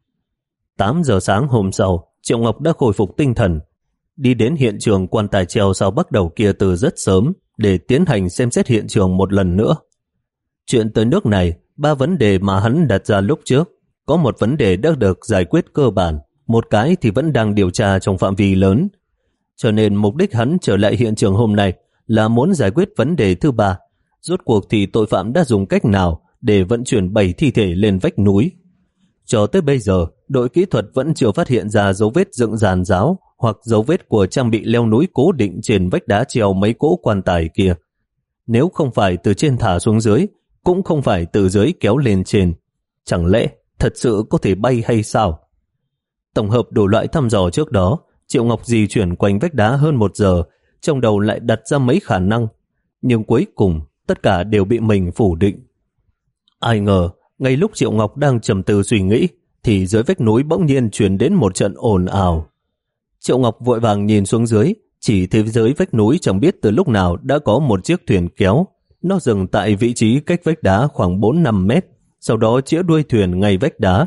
tám giờ sáng hôm sau, Triệu Ngọc đã khôi phục tinh thần, đi đến hiện trường quan tài treo sau bắt đầu kia từ rất sớm để tiến hành xem xét hiện trường một lần nữa. Chuyện tới nước này, ba vấn đề mà hắn đặt ra lúc trước, có một vấn đề đã được giải quyết cơ bản, một cái thì vẫn đang điều tra trong phạm vi lớn. Cho nên mục đích hắn trở lại hiện trường hôm nay là muốn giải quyết vấn đề thứ ba. Rốt cuộc thì tội phạm đã dùng cách nào để vận chuyển bảy thi thể lên vách núi. Cho tới bây giờ, đội kỹ thuật vẫn chưa phát hiện ra dấu vết dựng giàn giáo hoặc dấu vết của trang bị leo núi cố định trên vách đá treo mấy cỗ quan tài kia. Nếu không phải từ trên thả xuống dưới, cũng không phải từ dưới kéo lên trên. Chẳng lẽ thật sự có thể bay hay sao? Tổng hợp đủ loại thăm dò trước đó, Triệu Ngọc di chuyển quanh vách đá hơn một giờ, trong đầu lại đặt ra mấy khả năng. Nhưng cuối cùng, tất cả đều bị mình phủ định. Ai ngờ, ngay lúc Triệu Ngọc đang trầm tư suy nghĩ, thì dưới vách núi bỗng nhiên truyền đến một trận ồn ào. Triệu Ngọc vội vàng nhìn xuống dưới, chỉ thấy dưới vách núi chẳng biết từ lúc nào đã có một chiếc thuyền kéo. Nó dừng tại vị trí cách vách đá khoảng bốn năm mét, sau đó chĩa đuôi thuyền ngay vách đá.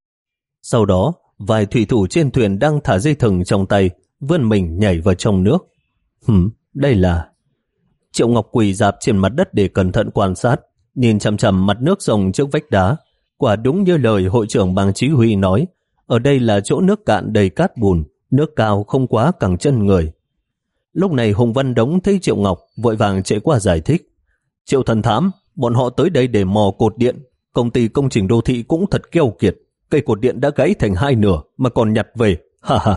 Sau đó, vài thủy thủ trên thuyền đang thả dây thừng trong tay, vươn mình nhảy vào trong nước. Hừm, đây là... Triệu Ngọc quỳ rạp trên mặt đất để cẩn thận quan sát, nhìn chằm chằm mặt nước sông trước vách đá. Quả đúng như lời hội trưởng bang chỉ huy nói, ở đây là chỗ nước cạn đầy cát bùn, nước cao không quá cẳng chân người. Lúc này Hùng Văn Đống thấy Triệu Ngọc, vội vàng chạy qua giải thích. Triệu thần thám, bọn họ tới đây để mò cột điện. Công ty công trình đô thị cũng thật keo kiệt. Cây cột điện đã gãy thành hai nửa mà còn nhặt về. Ha ha.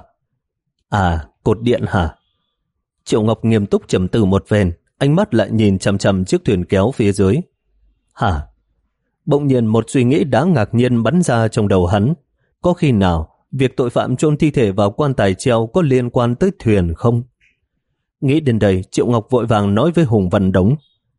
À, cột điện hả? Triệu Ngọc nghiêm túc trầm tư một phen, ánh mắt lại nhìn chằm chằm chiếc thuyền kéo phía dưới. Hả? Bỗng nhiên một suy nghĩ đáng ngạc nhiên bắn ra trong đầu hắn. Có khi nào việc tội phạm chôn thi thể vào quan tài treo có liên quan tới thuyền không? Nghĩ đến đây, Triệu Ngọc vội vàng nói với Hùng Văn Đống.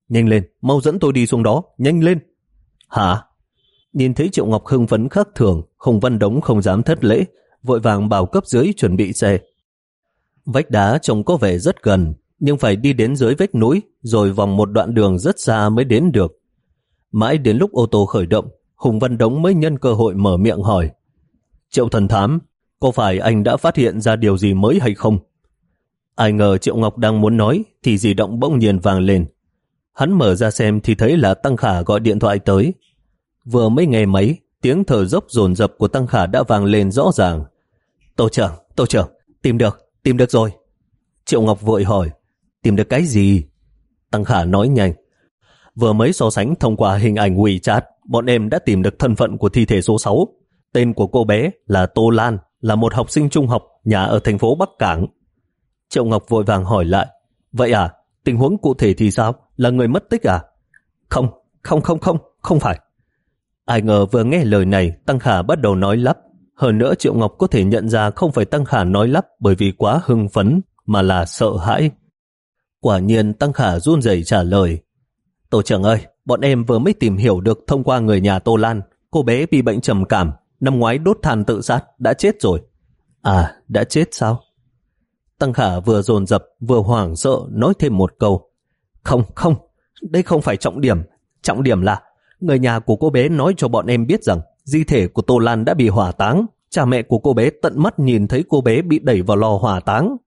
nhanh lên, mau dẫn tôi đi xuống đó, nhanh lên. Hả? Nhìn thấy Triệu Ngọc hưng phấn khác thường, Hùng Văn Đống không dám thất lễ, vội vàng bảo cấp dưới chuẩn bị xe. Vách đá trông có vẻ rất gần, nhưng phải đi đến dưới vách núi, rồi vòng một đoạn đường rất xa mới đến được. Mãi đến lúc ô tô khởi động, Hùng Văn Đống mới nhân cơ hội mở miệng hỏi. Triệu thần thám, có phải anh đã phát hiện ra điều gì mới hay không? Ai ngờ Triệu Ngọc đang muốn nói, thì di động bỗng nhiên vang lên. Hắn mở ra xem thì thấy là Tăng Khả gọi điện thoại tới. Vừa mới nghe máy, tiếng thở dốc dồn dập của Tăng Khả đã vang lên rõ ràng. Tổ trưởng, tổ trưởng, tìm được, tìm được rồi. Triệu Ngọc vội hỏi, tìm được cái gì? Tăng Khả nói nhanh. Vừa mới so sánh thông qua hình ảnh WeChat, bọn em đã tìm được thân phận của thi thể số sáu. Tên của cô bé là Tô Lan, là một học sinh trung học, nhà ở thành phố Bắc Cảng. Triệu Ngọc vội vàng hỏi lại, vậy à, tình huống cụ thể thì sao? Là người mất tích à? Không, không không không, không phải. Ai ngờ vừa nghe lời này, Tăng Khả bắt đầu nói lắp. Hơn nữa Triệu Ngọc có thể nhận ra không phải Tăng Khả nói lắp bởi vì quá hưng phấn, mà là sợ hãi. Quả nhiên Tăng Khả run rẩy trả lời, tổ trưởng ơi, bọn em vừa mới tìm hiểu được thông qua người nhà Tô Lan, cô bé bị bệnh trầm cảm, năm ngoái đốt than tự sát, đã chết rồi. À, đã chết sao? Tăng Khả vừa dồn dập vừa hoảng sợ nói thêm một câu. Không, không, đây không phải trọng điểm. Trọng điểm là người nhà của cô bé nói cho bọn em biết rằng di thể của Tô Lan đã bị hỏa táng. Cha mẹ của cô bé tận mắt nhìn thấy cô bé bị đẩy vào lò hỏa táng.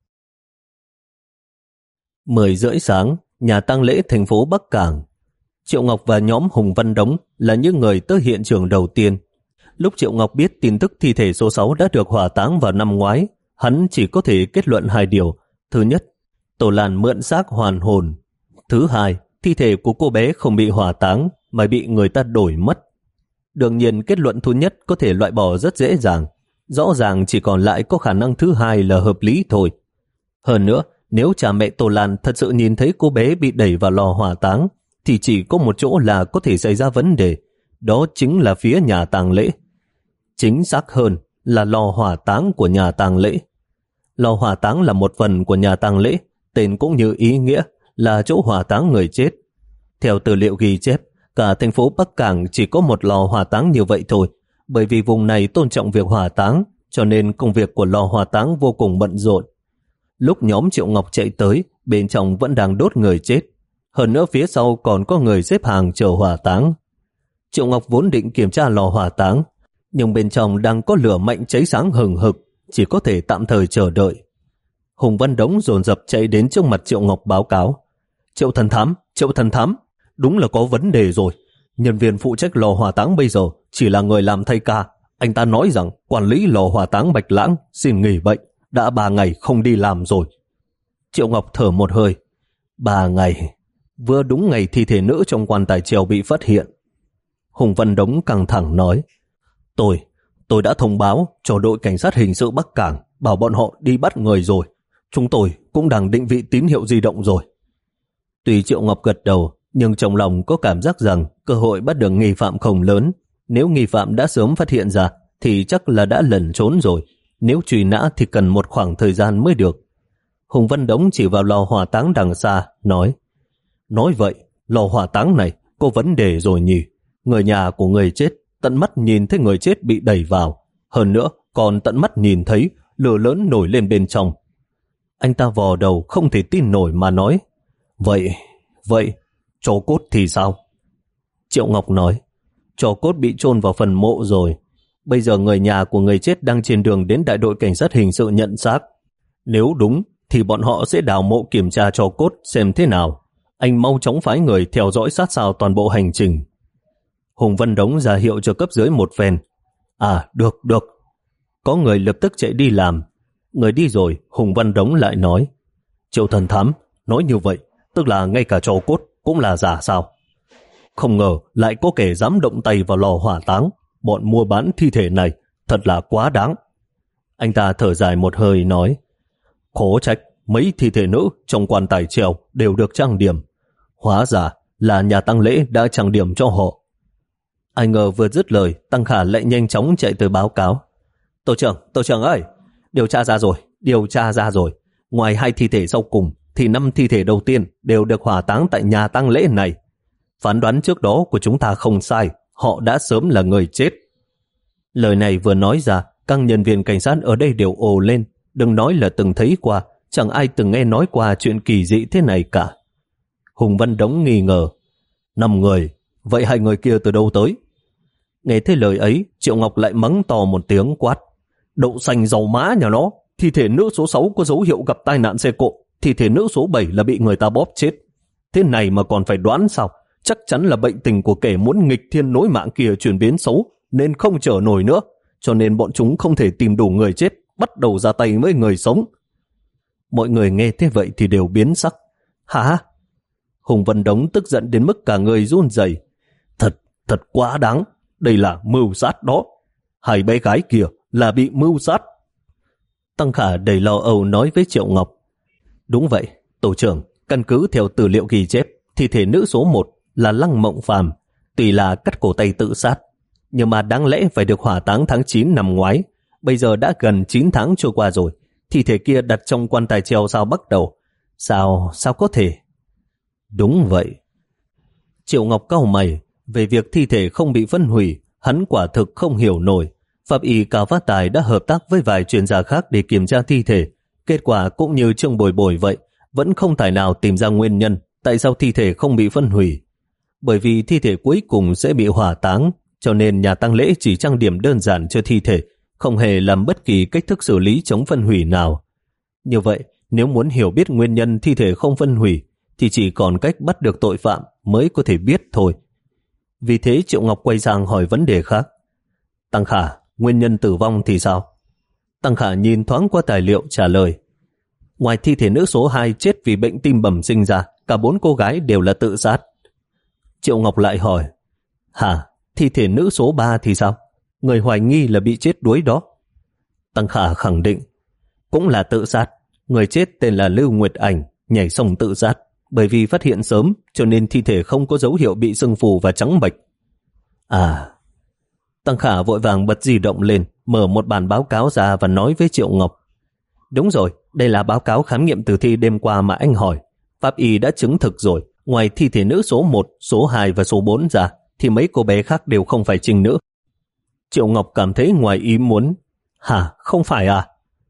Mười rưỡi sáng, nhà tang lễ thành phố Bắc Cảng. Triệu Ngọc và nhóm Hùng Văn Đống là những người tới hiện trường đầu tiên. Lúc Triệu Ngọc biết tin tức thi thể số sáu đã được hỏa táng vào năm ngoái, hắn chỉ có thể kết luận hai điều. Thứ nhất, Tô Lan mượn xác hoàn hồn. Thứ hai, thi thể của cô bé không bị hỏa táng mà bị người ta đổi mất. Đương nhiên kết luận thứ nhất có thể loại bỏ rất dễ dàng. Rõ ràng chỉ còn lại có khả năng thứ hai là hợp lý thôi. Hơn nữa, nếu cha mẹ Tô Lan thật sự nhìn thấy cô bé bị đẩy vào lò hỏa táng, thì chỉ có một chỗ là có thể xảy ra vấn đề. Đó chính là phía nhà tang lễ. Chính xác hơn là lò hỏa táng của nhà tang lễ. Lò hỏa táng là một phần của nhà tang lễ, tên cũng như ý nghĩa là chỗ hỏa táng người chết. Theo tư liệu ghi chép, cả thành phố Bắc Cảng chỉ có một lò hỏa táng như vậy thôi, bởi vì vùng này tôn trọng việc hỏa táng, cho nên công việc của lò hỏa táng vô cùng bận rộn. Lúc nhóm Triệu Ngọc chạy tới, bên trong vẫn đang đốt người chết. Hơn nữa phía sau còn có người xếp hàng chờ hỏa táng. Triệu Ngọc vốn định kiểm tra lò hỏa táng, nhưng bên trong đang có lửa mạnh cháy sáng hừng hực, chỉ có thể tạm thời chờ đợi. Hùng Văn Đống dồn dập chạy đến trước mặt Triệu Ngọc báo cáo. Triệu thần thám, Triệu thần thám, đúng là có vấn đề rồi. Nhân viên phụ trách lò hỏa táng bây giờ chỉ là người làm thay ca. Anh ta nói rằng quản lý lò hỏa táng Bạch Lãng xin nghỉ bệnh, đã ba ngày không đi làm rồi. Triệu Ngọc thở một hơi. Ba ngày, vừa đúng ngày thi thể nữ trong quan tài treo bị phát hiện. Hùng Văn Đống căng thẳng nói, Tôi, tôi đã thông báo cho đội cảnh sát hình sự Bắc Cảng, bảo bọn họ đi bắt người rồi. Chúng tôi cũng đang định vị tín hiệu di động rồi. Tuy Triệu Ngọc gật đầu, nhưng trong lòng có cảm giác rằng cơ hội bắt được nghi phạm không lớn. Nếu nghi phạm đã sớm phát hiện ra, thì chắc là đã lẩn trốn rồi. Nếu truy nã thì cần một khoảng thời gian mới được. Hùng Văn Đống chỉ vào lò hỏa táng đằng xa, nói, Nói vậy, lò hỏa táng này có vấn đề rồi nhỉ? Người nhà của người chết tận mắt nhìn thấy người chết bị đẩy vào. Hơn nữa, còn tận mắt nhìn thấy lửa lớn nổi lên bên trong. Anh ta vò đầu không thể tin nổi mà nói, Vậy, vậy, tro cốt thì sao? Triệu Ngọc nói, tro cốt bị chôn vào phần mộ rồi. Bây giờ người nhà của người chết đang trên đường đến đại đội cảnh sát hình sự nhận xác. Nếu đúng, thì bọn họ sẽ đào mộ kiểm tra tro cốt xem thế nào. Anh mau chóng phái người theo dõi sát sao toàn bộ hành trình. Hùng Văn Đống ra hiệu cho cấp dưới một phen. À, được, được. Có người lập tức chạy đi làm. Người đi rồi, Hùng Văn Đống lại nói, Triệu thần thám, nói như vậy, tức là ngay cả tro cốt cũng là giả sao? Không ngờ lại có kẻ dám động tay vào lò hỏa táng. Bọn mua bán thi thể này thật là quá đáng. Anh ta thở dài một hơi nói, Khó trách mấy thi thể nữ trong quan tài treo đều được trang điểm. Hóa ra là nhà tang lễ đã trang điểm cho họ. Ai ngờ vừa dứt lời, Tăng Khả lại nhanh chóng chạy tới báo cáo. Tổ trưởng, tổ trưởng ơi, điều tra ra rồi, điều tra ra rồi. Ngoài hai thi thể sau cùng, thì năm thi thể đầu tiên đều được hỏa táng tại nhà tang lễ này. Phán đoán trước đó của chúng ta không sai, họ đã sớm là người chết. Lời này vừa nói ra, các nhân viên cảnh sát ở đây đều ồ lên, đừng nói là từng thấy qua, chẳng ai từng nghe nói qua chuyện kỳ dị thế này cả. Hùng Văn Đống nghi ngờ, năm người, vậy hai người kia từ đâu tới? Nghe thấy lời ấy, Triệu Ngọc lại mắng to một tiếng quát, đậu xanh dầu má nhà nó, thi thể nữ số sáu có dấu hiệu gặp tai nạn xe cộ, thi thể nữ số bảy là bị người ta bóp chết. Thế này mà còn phải đoán sao? Chắc chắn là bệnh tình của kẻ muốn nghịch thiên nối mạng kia chuyển biến xấu, nên không chở nổi nữa, cho nên bọn chúng không thể tìm đủ người chết, bắt đầu ra tay với người sống. Mọi người nghe thế vậy thì đều biến sắc. Hả? Hùng Văn Đống tức giận đến mức cả người run rẩy. Thật, thật quá đáng, đây là mưu sát đó. Hai bé gái kia là bị mưu sát. Tăng Khả đầy lo âu nói với Triệu Ngọc. Đúng vậy, tổ trưởng, căn cứ theo tư liệu ghi chép, thi thể nữ số một là Lăng Mộng Phàm, tuy là cắt cổ tay tự sát, nhưng mà đáng lẽ phải được hỏa táng tháng chín năm ngoái. Bây giờ đã gần chín tháng trôi qua rồi, thi thể kia đặt trong quan tài treo sao bắt đầu. Sao, sao có thể? Đúng vậy. Triệu Ngọc cau mày, về việc thi thể không bị phân hủy, hắn quả thực không hiểu nổi. Pháp y Cao Phát Tài đã hợp tác với vài chuyên gia khác để kiểm tra thi thể. Kết quả cũng như Trương Bồi Bồi vậy, vẫn không tài nào tìm ra nguyên nhân tại sao thi thể không bị phân hủy. Bởi vì thi thể cuối cùng sẽ bị hỏa táng, cho nên nhà tang lễ chỉ trang điểm đơn giản cho thi thể, không hề làm bất kỳ cách thức xử lý chống phân hủy nào. Như vậy, nếu muốn hiểu biết nguyên nhân thi thể không phân hủy, thì chỉ còn cách bắt được tội phạm mới có thể biết thôi. Vì thế Triệu Ngọc quay sang hỏi vấn đề khác. Tăng Khả, nguyên nhân tử vong thì sao? Tăng Khả nhìn thoáng qua tài liệu trả lời. Ngoài thi thể nữ số hai chết vì bệnh tim bẩm sinh ra, cả bốn cô gái đều là tự sát. Triệu Ngọc lại hỏi. Hả, thi thể nữ số ba thì sao? Người hoài nghi là bị chết đuối đó. Tăng Khả khẳng định. Cũng là tự sát. Người chết tên là Lưu Nguyệt Ảnh, nhảy sông tự sát. Bởi vì phát hiện sớm, cho nên thi thể không có dấu hiệu bị sưng phù và trắng bệch. À... Tăng Khả vội vàng bật di động lên, mở một bản báo cáo ra và nói với Triệu Ngọc. Đúng rồi, đây là báo cáo khám nghiệm tử thi đêm qua mà anh hỏi. Pháp y đã chứng thực rồi, ngoài thi thể nữ số một, số hai và số bốn ra, thì mấy cô bé khác đều không phải trinh nữ. Triệu Ngọc cảm thấy ngoài ý muốn. Hả, không phải à?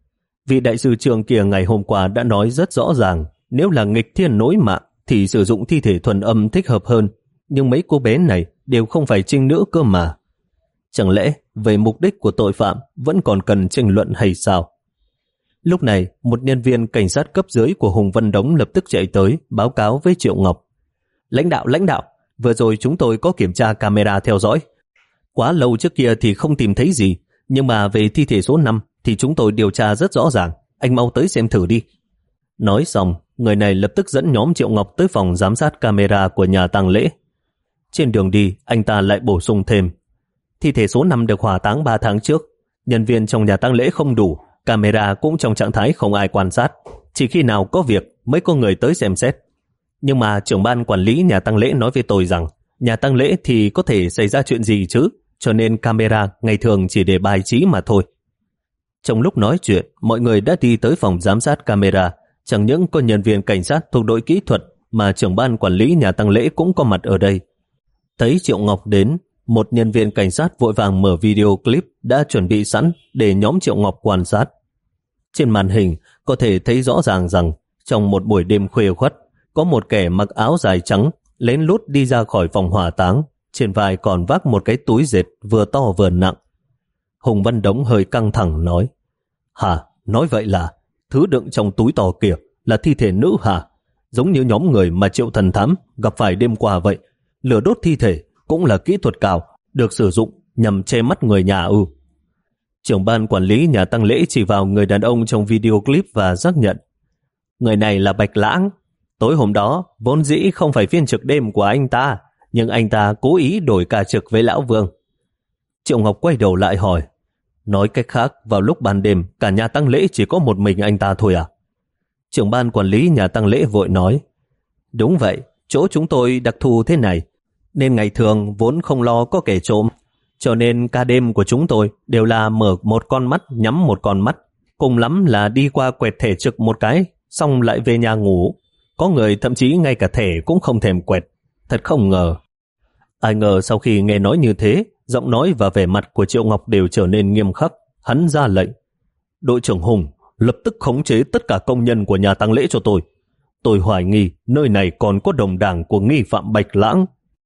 Vị đại sư trường kia ngày hôm qua đã nói rất rõ ràng, nếu là nghịch thiên nối mạng thì sử dụng thi thể thuần âm thích hợp hơn, nhưng mấy cô bé này đều không phải trinh nữ cơ mà. Chẳng lẽ về mục đích của tội phạm vẫn còn cần tranh luận hay sao? Lúc này, một nhân viên cảnh sát cấp dưới của Hùng Văn Đống lập tức chạy tới báo cáo với Triệu Ngọc. Lãnh đạo, lãnh đạo, vừa rồi chúng tôi có kiểm tra camera theo dõi. Quá lâu trước kia thì không tìm thấy gì, nhưng mà về thi thể số năm thì chúng tôi điều tra rất rõ ràng. Anh mau tới xem thử đi. Nói xong, người này lập tức dẫn nhóm Triệu Ngọc tới phòng giám sát camera của nhà tang lễ. Trên đường đi, anh ta lại bổ sung thêm. Thi thể số năm được hỏa táng ba tháng trước. Nhân viên trong nhà tang lễ không đủ, camera cũng trong trạng thái không ai quan sát. Chỉ khi nào có việc mới có người tới xem xét. Nhưng mà trưởng ban quản lý nhà tang lễ nói với tôi rằng nhà tang lễ thì có thể xảy ra chuyện gì chứ, cho nên camera ngày thường chỉ để bài trí mà thôi. Trong lúc nói chuyện, mọi người đã đi tới phòng giám sát camera. Chẳng những có nhân viên cảnh sát thuộc đội kỹ thuật mà trưởng ban quản lý nhà tang lễ cũng có mặt ở đây. Thấy Triệu Ngọc đến, một nhân viên cảnh sát vội vàng mở video clip đã chuẩn bị sẵn để nhóm Triệu Ngọc quan sát. Trên màn hình có thể thấy rõ ràng rằng trong một buổi đêm khuya khoắt, có một kẻ mặc áo dài trắng lén lút đi ra khỏi phòng hỏa táng, trên vai còn vác một cái túi dệt vừa to vừa nặng. Hùng Văn Đống hơi căng thẳng nói. Hả, nói vậy là thứ đựng trong túi to kia là thi thể nữ hả? Giống như nhóm người mà Triệu Thần Thám gặp phải đêm qua vậy. Lửa đốt thi thể cũng là kỹ thuật cao, được sử dụng nhằm che mắt người nhà ư? Trưởng ban quản lý nhà tang lễ chỉ vào người đàn ông trong video clip và xác nhận. Người này là Bạch Lãng. Tối hôm đó, vốn dĩ không phải phiên trực đêm của anh ta, nhưng anh ta cố ý đổi ca trực với Lão Vương. Triệu Ngọc quay đầu lại hỏi. Nói cách khác, vào lúc ban đêm, cả nhà tang lễ chỉ có một mình anh ta thôi à? Trưởng ban quản lý nhà tang lễ vội nói. Đúng vậy, chỗ chúng tôi đặc thù thế này, nên ngày thường vốn không lo có kẻ trộm, cho nên ca đêm của chúng tôi đều là mở một con mắt nhắm một con mắt, cùng lắm là đi qua quẹt thể trực một cái, xong lại về nhà ngủ. có người thậm chí ngay cả thẻ cũng không thèm quẹt. Thật không ngờ. Ai ngờ sau khi nghe nói như thế, giọng nói và vẻ mặt của Triệu Ngọc đều trở nên nghiêm khắc. Hắn ra lệnh: đội trưởng Hùng, lập tức khống chế tất cả công nhân của nhà tang lễ cho tôi. Tôi hoài nghi nơi này còn có đồng đảng của nghi phạm Bạch Lãng.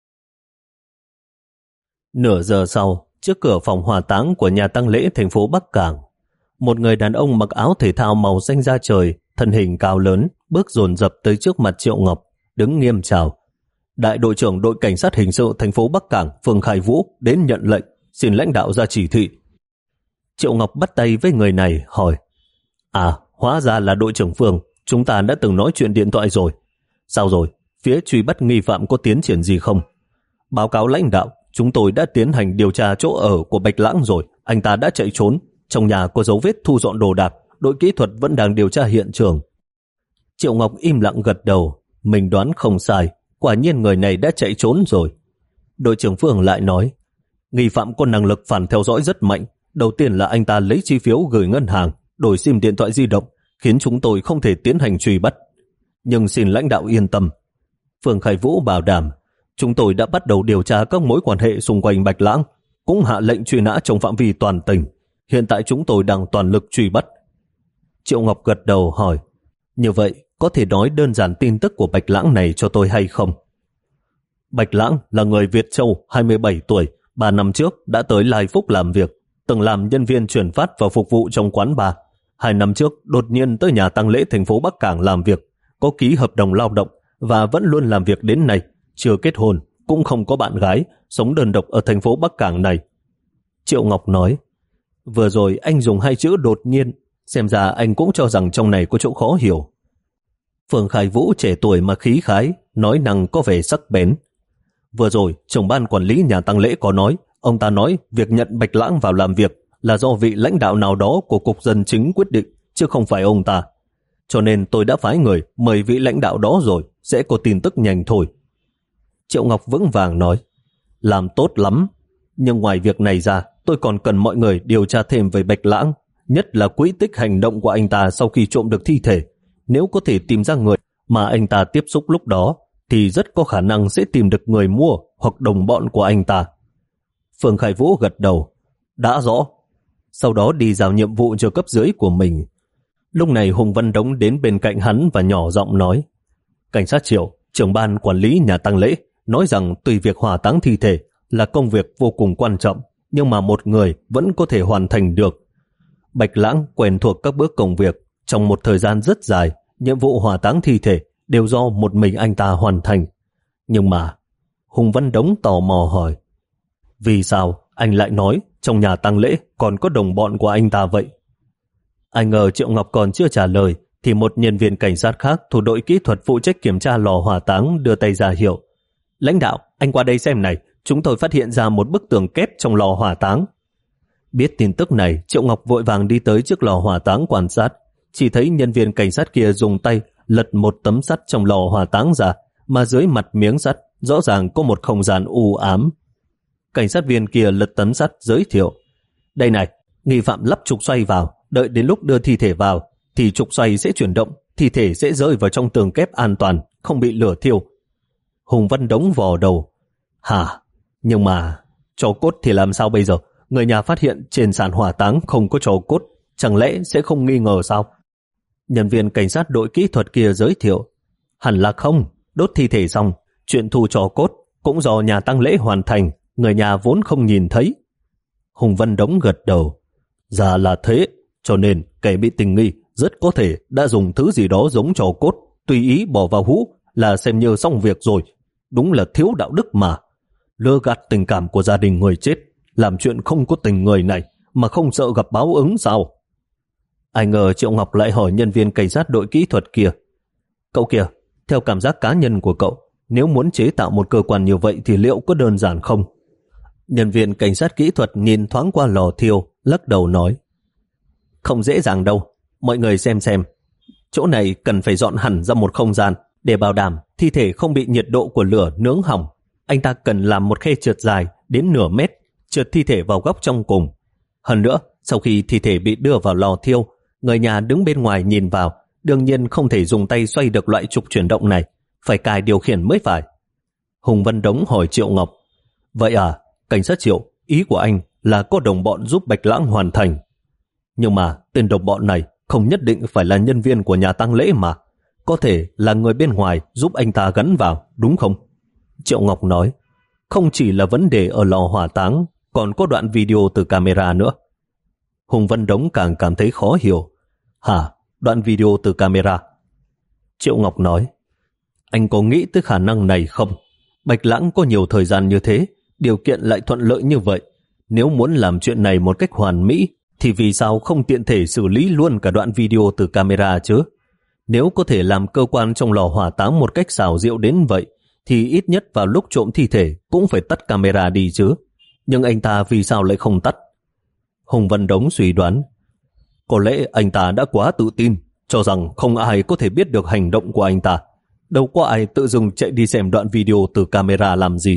Nửa giờ sau, trước cửa phòng hỏa táng của nhà tang lễ thành phố Bắc Cảng, một người đàn ông mặc áo thể thao màu xanh da trời, thân hình cao lớn, bước dồn dập tới trước mặt Triệu Ngọc, đứng nghiêm chào: đại đội trưởng đội cảnh sát hình sự thành phố Bắc Cảng Phương Khai Vũ đến nhận lệnh, xin lãnh đạo ra chỉ thị. Triệu Ngọc bắt tay với người này hỏi: à, hóa ra là đội trưởng Phương, chúng ta đã từng nói chuyện điện thoại rồi. Sao rồi, phía truy bắt nghi phạm có tiến triển gì không? Báo cáo lãnh đạo, chúng tôi đã tiến hành điều tra chỗ ở của Bạch Lãng rồi, anh ta đã chạy trốn. Trong nhà có dấu vết thu dọn đồ đạc, đội kỹ thuật vẫn đang điều tra hiện trường. Triệu Ngọc im lặng gật đầu, mình đoán không sai, quả nhiên người này đã chạy trốn rồi. Đội trưởng Phương lại nói: nghi phạm có năng lực phản theo dõi rất mạnh. Đầu tiên là anh ta lấy chi phiếu gửi ngân hàng, đổi sim điện thoại di động, khiến chúng tôi không thể tiến hành truy bắt. Nhưng xin lãnh đạo yên tâm. Phương Khai Vũ bảo đảm, chúng tôi đã bắt đầu điều tra các mối quan hệ xung quanh Bạch Lãng, cũng hạ lệnh truy nã trong phạm vi toàn tỉnh. Hiện tại chúng tôi đang toàn lực truy bắt. Triệu Ngọc gật đầu hỏi: như vậy, có thể nói đơn giản tin tức của Bạch Lãng này cho tôi hay không? Bạch Lãng là người Việt Châu, hai mươi bảy tuổi, ba năm trước đã tới Lai Phúc làm việc, từng làm nhân viên chuyển phát và phục vụ trong quán bar. Hai năm trước đột nhiên tới nhà tang lễ thành phố Bắc Cảng làm việc, có ký hợp đồng lao động và vẫn luôn làm việc đến nay, chưa kết hôn, cũng không có bạn gái, sống đơn độc ở thành phố Bắc Cảng này. Triệu Ngọc nói: vừa rồi anh dùng hai chữ đột nhiên, xem ra anh cũng cho rằng trong này có chỗ khó hiểu. Phương Khai Vũ trẻ tuổi mà khí khái, nói năng có vẻ sắc bén. Vừa rồi, trưởng ban quản lý nhà tang lễ có nói, ông ta nói việc nhận Bạch Lãng vào làm việc là do vị lãnh đạo nào đó của Cục Dân Chính quyết định, chứ không phải ông ta. Cho nên tôi đã phái người mời vị lãnh đạo đó rồi, sẽ có tin tức nhanh thôi. Triệu Ngọc vững vàng nói: làm tốt lắm, nhưng ngoài việc này ra, tôi còn cần mọi người điều tra thêm về Bạch Lãng, nhất là quỹ tích hành động của anh ta sau khi trộm được thi thể. Nếu có thể tìm ra người mà anh ta tiếp xúc lúc đó, thì rất có khả năng sẽ tìm được người mua hoặc đồng bọn của anh ta. Phương Khai Vũ gật đầu: đã rõ. Sau đó đi giao nhiệm vụ cho cấp dưới của mình. Lúc này Hùng Văn Đống đến bên cạnh hắn và nhỏ giọng nói: cảnh sát Triệu, trưởng ban quản lý nhà tang lễ, nói rằng tùy việc hỏa táng thi thể là công việc vô cùng quan trọng, nhưng mà một người vẫn có thể hoàn thành được. Bạch Lãng quen thuộc các bước công việc, trong một thời gian rất dài, nhiệm vụ hỏa táng thi thể đều do một mình anh ta hoàn thành. Nhưng mà, Hùng Văn Đống tò mò hỏi: vì sao anh lại nói trong nhà tang lễ còn có đồng bọn của anh ta vậy? Anh ngờ Triệu Ngọc còn chưa trả lời, thì một nhân viên cảnh sát khác thuộc đội kỹ thuật phụ trách kiểm tra lò hỏa táng đưa tay ra hiệu: lãnh đạo, anh qua đây xem này, chúng tôi phát hiện ra một bức tường kép trong lò hỏa táng. Biết tin tức này, Triệu Ngọc vội vàng đi tới trước lò hỏa táng quan sát, chỉ thấy nhân viên cảnh sát kia dùng tay lật một tấm sắt trong lò hỏa táng ra, mà dưới mặt miếng sắt rõ ràng có một không gian u ám. Cảnh sát viên kia lật tấm sắt giới thiệu: đây này, nghi phạm lắp trục xoay vào, đợi đến lúc đưa thi thể vào thì trục xoay sẽ chuyển động, thi thể sẽ rơi vào trong tường kép an toàn, không bị lửa thiêu. Hùng Văn Đống vò đầu: hả? Nhưng mà tro cốt thì làm sao bây giờ? Người nhà phát hiện trên sàn hỏa táng không có tro cốt, chẳng lẽ sẽ không nghi ngờ sao? Nhân viên cảnh sát đội kỹ thuật kia giới thiệu: hẳn là không, đốt thi thể xong, chuyện thu tro cốt cũng do nhà tang lễ hoàn thành, người nhà vốn không nhìn thấy. Hùng Văn Đống gật đầu: ra là thế, cho nên kẻ bị tình nghi rất có thể đã dùng thứ gì đó giống tro cốt, tùy ý bỏ vào hũ là xem như xong việc rồi. Đúng là thiếu đạo đức mà. Lừa gạt tình cảm của gia đình người chết, làm chuyện không có tình người này mà không sợ gặp báo ứng sao? Ai ngờ Triệu Ngọc lại hỏi nhân viên cảnh sát đội kỹ thuật kia: cậu kìa, theo cảm giác cá nhân của cậu, nếu muốn chế tạo một cơ quan như vậy thì liệu có đơn giản không? Nhân viên cảnh sát kỹ thuật nhìn thoáng qua lò thiêu, lắc đầu nói: không dễ dàng đâu, mọi người xem xem. Chỗ này cần phải dọn hẳn ra một không gian để bảo đảm thi thể không bị nhiệt độ của lửa nướng hỏng. Anh ta cần làm một khe trượt dài đến nửa mét, trượt thi thể vào góc trong cùng. Hơn nữa, sau khi thi thể bị đưa vào lò thiêu, người nhà đứng bên ngoài nhìn vào đương nhiên không thể dùng tay xoay được loại trục chuyển động này, phải cài điều khiển mới phải. Hùng Văn Đống hỏi Triệu Ngọc, vậy à, cảnh sát Triệu, ý của anh là có đồng bọn giúp Bạch Lãng hoàn thành. Nhưng mà tên đồng bọn này không nhất định phải là nhân viên của nhà tang lễ mà, có thể là người bên ngoài giúp anh ta gắn vào, đúng không? Triệu Ngọc nói, không chỉ là vấn đề ở lò hỏa táng, còn có đoạn video từ camera nữa. Hùng Văn Đống càng cảm thấy khó hiểu. Hả, đoạn video từ camera? Triệu Ngọc nói, anh có nghĩ tới khả năng này không? Bạch Lãng có nhiều thời gian như thế, điều kiện lại thuận lợi như vậy. Nếu muốn làm chuyện này một cách hoàn mỹ, thì vì sao không tiện thể xử lý luôn cả đoạn video từ camera chứ? Nếu có thể làm cơ quan trong lò hỏa táng một cách xảo diệu đến vậy, thì ít nhất vào lúc trộm thi thể cũng phải tắt camera đi chứ. Nhưng anh ta vì sao lại không tắt? Hùng Văn Đống suy đoán, có lẽ anh ta đã quá tự tin, cho rằng không ai có thể biết được hành động của anh ta. Đâu có ai tự dưng chạy đi xem đoạn video từ camera làm gì.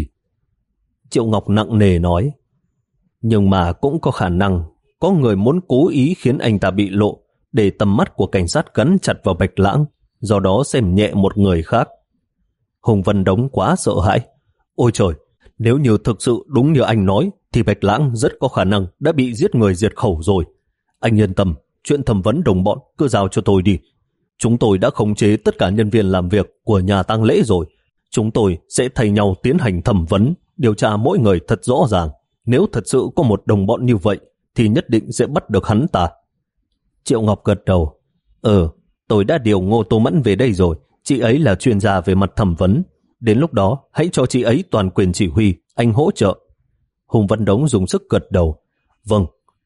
Triệu Ngọc nặng nề nói, nhưng mà cũng có khả năng có người muốn cố ý khiến anh ta bị lộ, để tầm mắt của cảnh sát gắn chặt vào Bạch Lãng, do đó xem nhẹ một người khác. Hùng Văn Đống quá sợ hãi. Ôi trời, nếu như thực sự đúng như anh nói, thì Bạch Lãng rất có khả năng đã bị giết người diệt khẩu rồi. Anh yên tâm, chuyện thẩm vấn đồng bọn cứ giao cho tôi đi. Chúng tôi đã khống chế tất cả nhân viên làm việc của nhà tang lễ rồi. Chúng tôi sẽ thay nhau tiến hành thẩm vấn, điều tra mỗi người thật rõ ràng. Nếu thật sự có một đồng bọn như vậy, thì nhất định sẽ bắt được hắn ta. Triệu Ngọc gật đầu. Ừ, tôi đã điều Ngô Tô Mẫn về đây rồi. Chị ấy là chuyên gia về mặt thẩm vấn. Đến lúc đó, hãy cho chị ấy toàn quyền chỉ huy, anh hỗ trợ. Hùng Văn Đống dùng sức gật đầu. Vâng.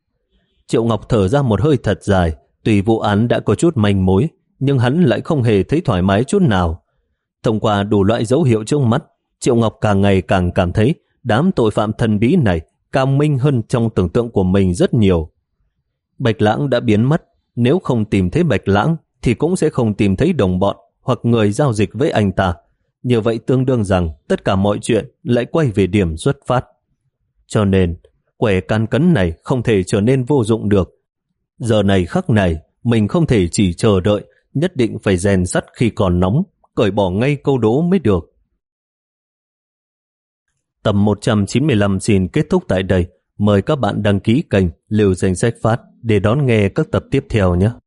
Triệu Ngọc thở ra một hơi thật dài. Tuy vụ án đã có chút manh mối, nhưng hắn lại không hề thấy thoải mái chút nào. Thông qua đủ loại dấu hiệu trước mắt, Triệu Ngọc càng ngày càng cảm thấy đám tội phạm thần bí này cao minh hơn trong tưởng tượng của mình rất nhiều. Bạch Lãng đã biến mất, nếu không tìm thấy Bạch Lãng thì cũng sẽ không tìm thấy đồng bọn hoặc người giao dịch với anh ta. Như vậy tương đương rằng tất cả mọi chuyện lại quay về điểm xuất phát. Cho nên, quẻ can cấn này không thể trở nên vô dụng được. Giờ này khắc này, mình không thể chỉ chờ đợi, nhất định phải rèn sắt khi còn nóng, cởi bỏ ngay câu đố mới được. Tập một trăm chín mươi lăm xin kết thúc tại đây. Mời các bạn đăng ký kênh Lưu Danh Sách Phát để đón nghe các tập tiếp theo nhé.